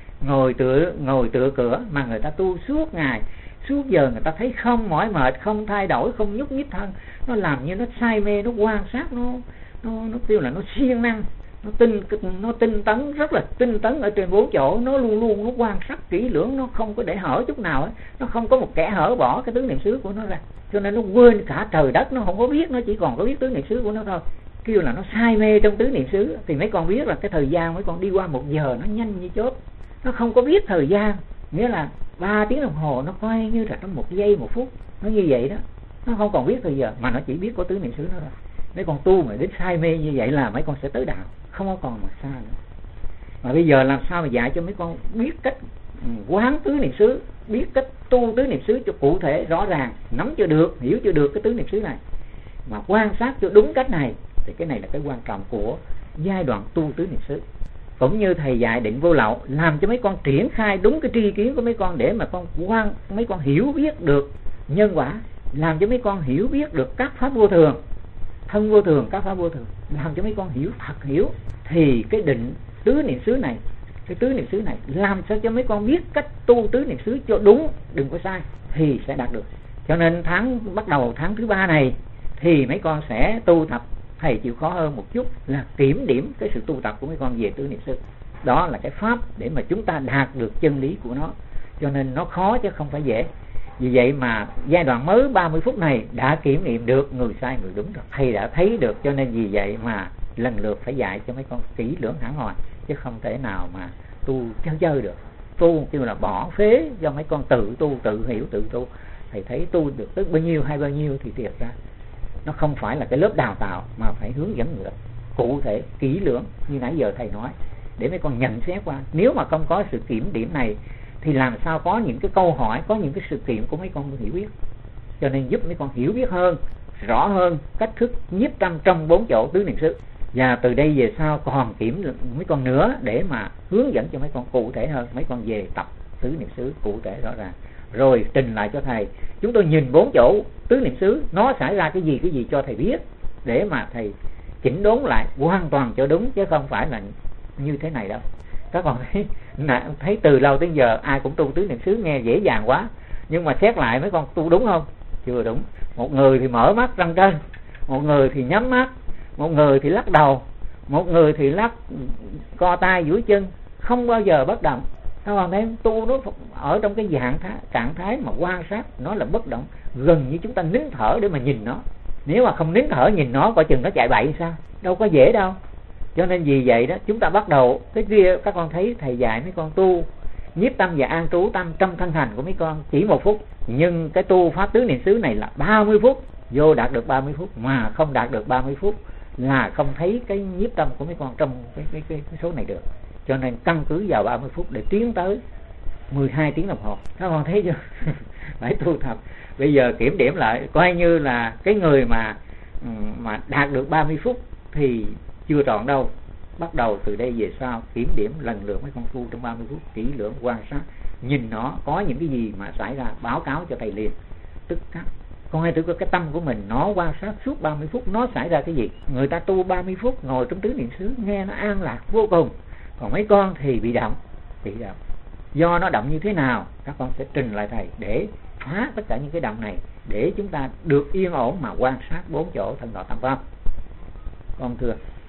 ngồi tựa cửa, mà người ta tu suốt ngày suốt giờ, người ta thấy không mỏi mệt, không thay đổi, không nhúc nhích thân, nó làm như nó say mê, nó quan sát, nó kêu là nó siêng năng, nó tinh tấn, rất là tinh tấn ở trên 4 chỗ, nó luôn nó quan sát kỹ lưỡng, nó không có để hở chút nào ấy, nó không có một kẻ hở bỏ cái tứ niệm xứ của nó ra, cho nên nó quên cả trời đất, nó không có biết, nó chỉ còn có biết tứ niệm xứ của nó thôi. Kêu là nó say mê trong tứ niệm xứ. Thì mấy con biết là cái thời gian mấy con đi qua 1 giờ nó nhanh như chớp, nó không có biết thời gian, nghĩa là 3 tiếng đồng hồ nó coi như là trong 1 giây 1 phút, nó như vậy đó, nó không còn biết thời giờ mà nó chỉ biết có tứ niệm xứ đó thôi. Mấy con tu mà đến say mê như vậy là mấy con sẽ tới đạo, không còn mà xa nữa. Mà bây giờ làm sao mà dạy cho mấy con biết cách quán tứ niệm xứ, biết cách tu tứ niệm xứ cho cụ thể rõ ràng, nắm cho được, hiểu cho được cái tứ niệm xứ này, mà quan sát cho đúng cách này, thì cái này là cái quan trọng của giai đoạn tu tứ niệm xứ. Cũng như thầy dạy định vô lậu, làm cho mấy con triển khai đúng cái tri kiến của mấy con để mà mấy con hiểu biết được nhân quả, làm cho mấy con hiểu biết được các pháp vô thường, thân vô thường, các pháp vô thường, làm cho mấy con hiểu thật hiểu, thì cái định tứ niệm xứ này, cái tứ niệm xứ này làm sao cho mấy con biết cách tu tứ niệm xứ cho đúng, đừng có sai, thì sẽ đạt được. Cho nên bắt đầu tháng thứ 3 này thì mấy con sẽ tu tập. Thầy chịu khó hơn một chút là kiểm điểm cái sự tu tập của mấy con về tứ niệm xứ. Đó là cái pháp để mà chúng ta đạt được chân lý của nó. Cho nên nó khó chứ không phải dễ. Vì vậy mà giai đoạn mới 30 phút này đã kiểm nghiệm được người sai người đúng rồi. Thầy đã thấy được, cho nên vì vậy mà lần lượt phải dạy cho mấy con kỹ lưỡng hẳn hoi, chứ không thể nào mà tu chơi được. Tu kêu là bỏ phế cho mấy con tự tu, tự hiểu, tự tu. Thầy thấy tu được tới bao nhiêu hay bao nhiêu thì thiệt ra nó không phải là cái lớp đào tạo, mà phải hướng dẫn người cụ thể, kỹ lưỡng như nãy giờ thầy nói, để mấy con nhận xét qua. Nếu mà không có sự kiểm điểm này thì làm sao có những cái câu hỏi, có những cái sự kiện của mấy con hiểu biết. Cho nên giúp mấy con hiểu biết hơn, rõ hơn cách thức nhiếp tâm trong 4 chỗ tứ niệm xứ. Và từ đây về sau còn kiểm mấy con nữa để mà hướng dẫn cho mấy con cụ thể hơn. Mấy con về tập tứ niệm xứ cụ thể rõ ràng, rồi trình lại cho thầy. Chúng tôi nhìn 4 chỗ tứ niệm xứ nó xảy ra cái gì cho thầy biết, để mà thầy chỉnh đốn lại hoàn toàn cho đúng, chứ không phải là như thế này đâu. Các con thấy từ lâu tới giờ ai cũng tu tứ niệm xứ nghe dễ dàng quá, nhưng mà xét lại mấy con tu đúng không? Chưa đúng. Một người thì mở mắt răng trên, một người thì nhắm mắt, một người thì lắc đầu, một người thì lắc co tay duỗi chân, không bao giờ bất động. Các con thấy tu nó ở trong cái trạng thái mà quan sát, nó là bất động, gần như chúng ta nín thở để mà nhìn nó. Nếu mà không nín thở nhìn nó, coi chừng nó chạy bậy sao, đâu có dễ đâu. Cho nên vì vậy đó, chúng ta bắt đầu cái kia. Các con thấy thầy dạy mấy con tu nhiếp tâm và an trú tâm trong thân hành của mấy con chỉ 1 phút, nhưng cái tu pháp tứ niệm xứ này là 30 phút. Vô đạt được 30 phút mà không đạt được 30 phút là không thấy cái nhiếp tâm của mấy con trong cái số này được. Cho nên căn cứ vào 30 phút để tiến tới 12 tiếng đồng hồ. Các con thấy chưa? Phải tu tập. Bây giờ kiểm điểm lại, coi như là cái người mà đạt được 30 phút thì chưa trọn đâu. Bắt đầu từ đây về sau kiểm điểm lần lượt mấy con tu trong 30 phút, kỹ lưỡng quan sát, nhìn nó có những cái gì mà xảy ra báo cáo cho thầy liền, tức khắc. Con hãy thử cái tâm của mình nó quan sát suốt 30 phút nó xảy ra cái gì. Người ta tu 30 phút ngồi trong tứ niệm xứ nghe nó an lạc vô cùng, còn mấy con thì bị động. Do nó động như thế nào các con sẽ trình lại thầy để phá tất cả những cái động này, để chúng ta được yên ổn mà quan sát 4 chỗ thân đạo tam pháp. Con thưa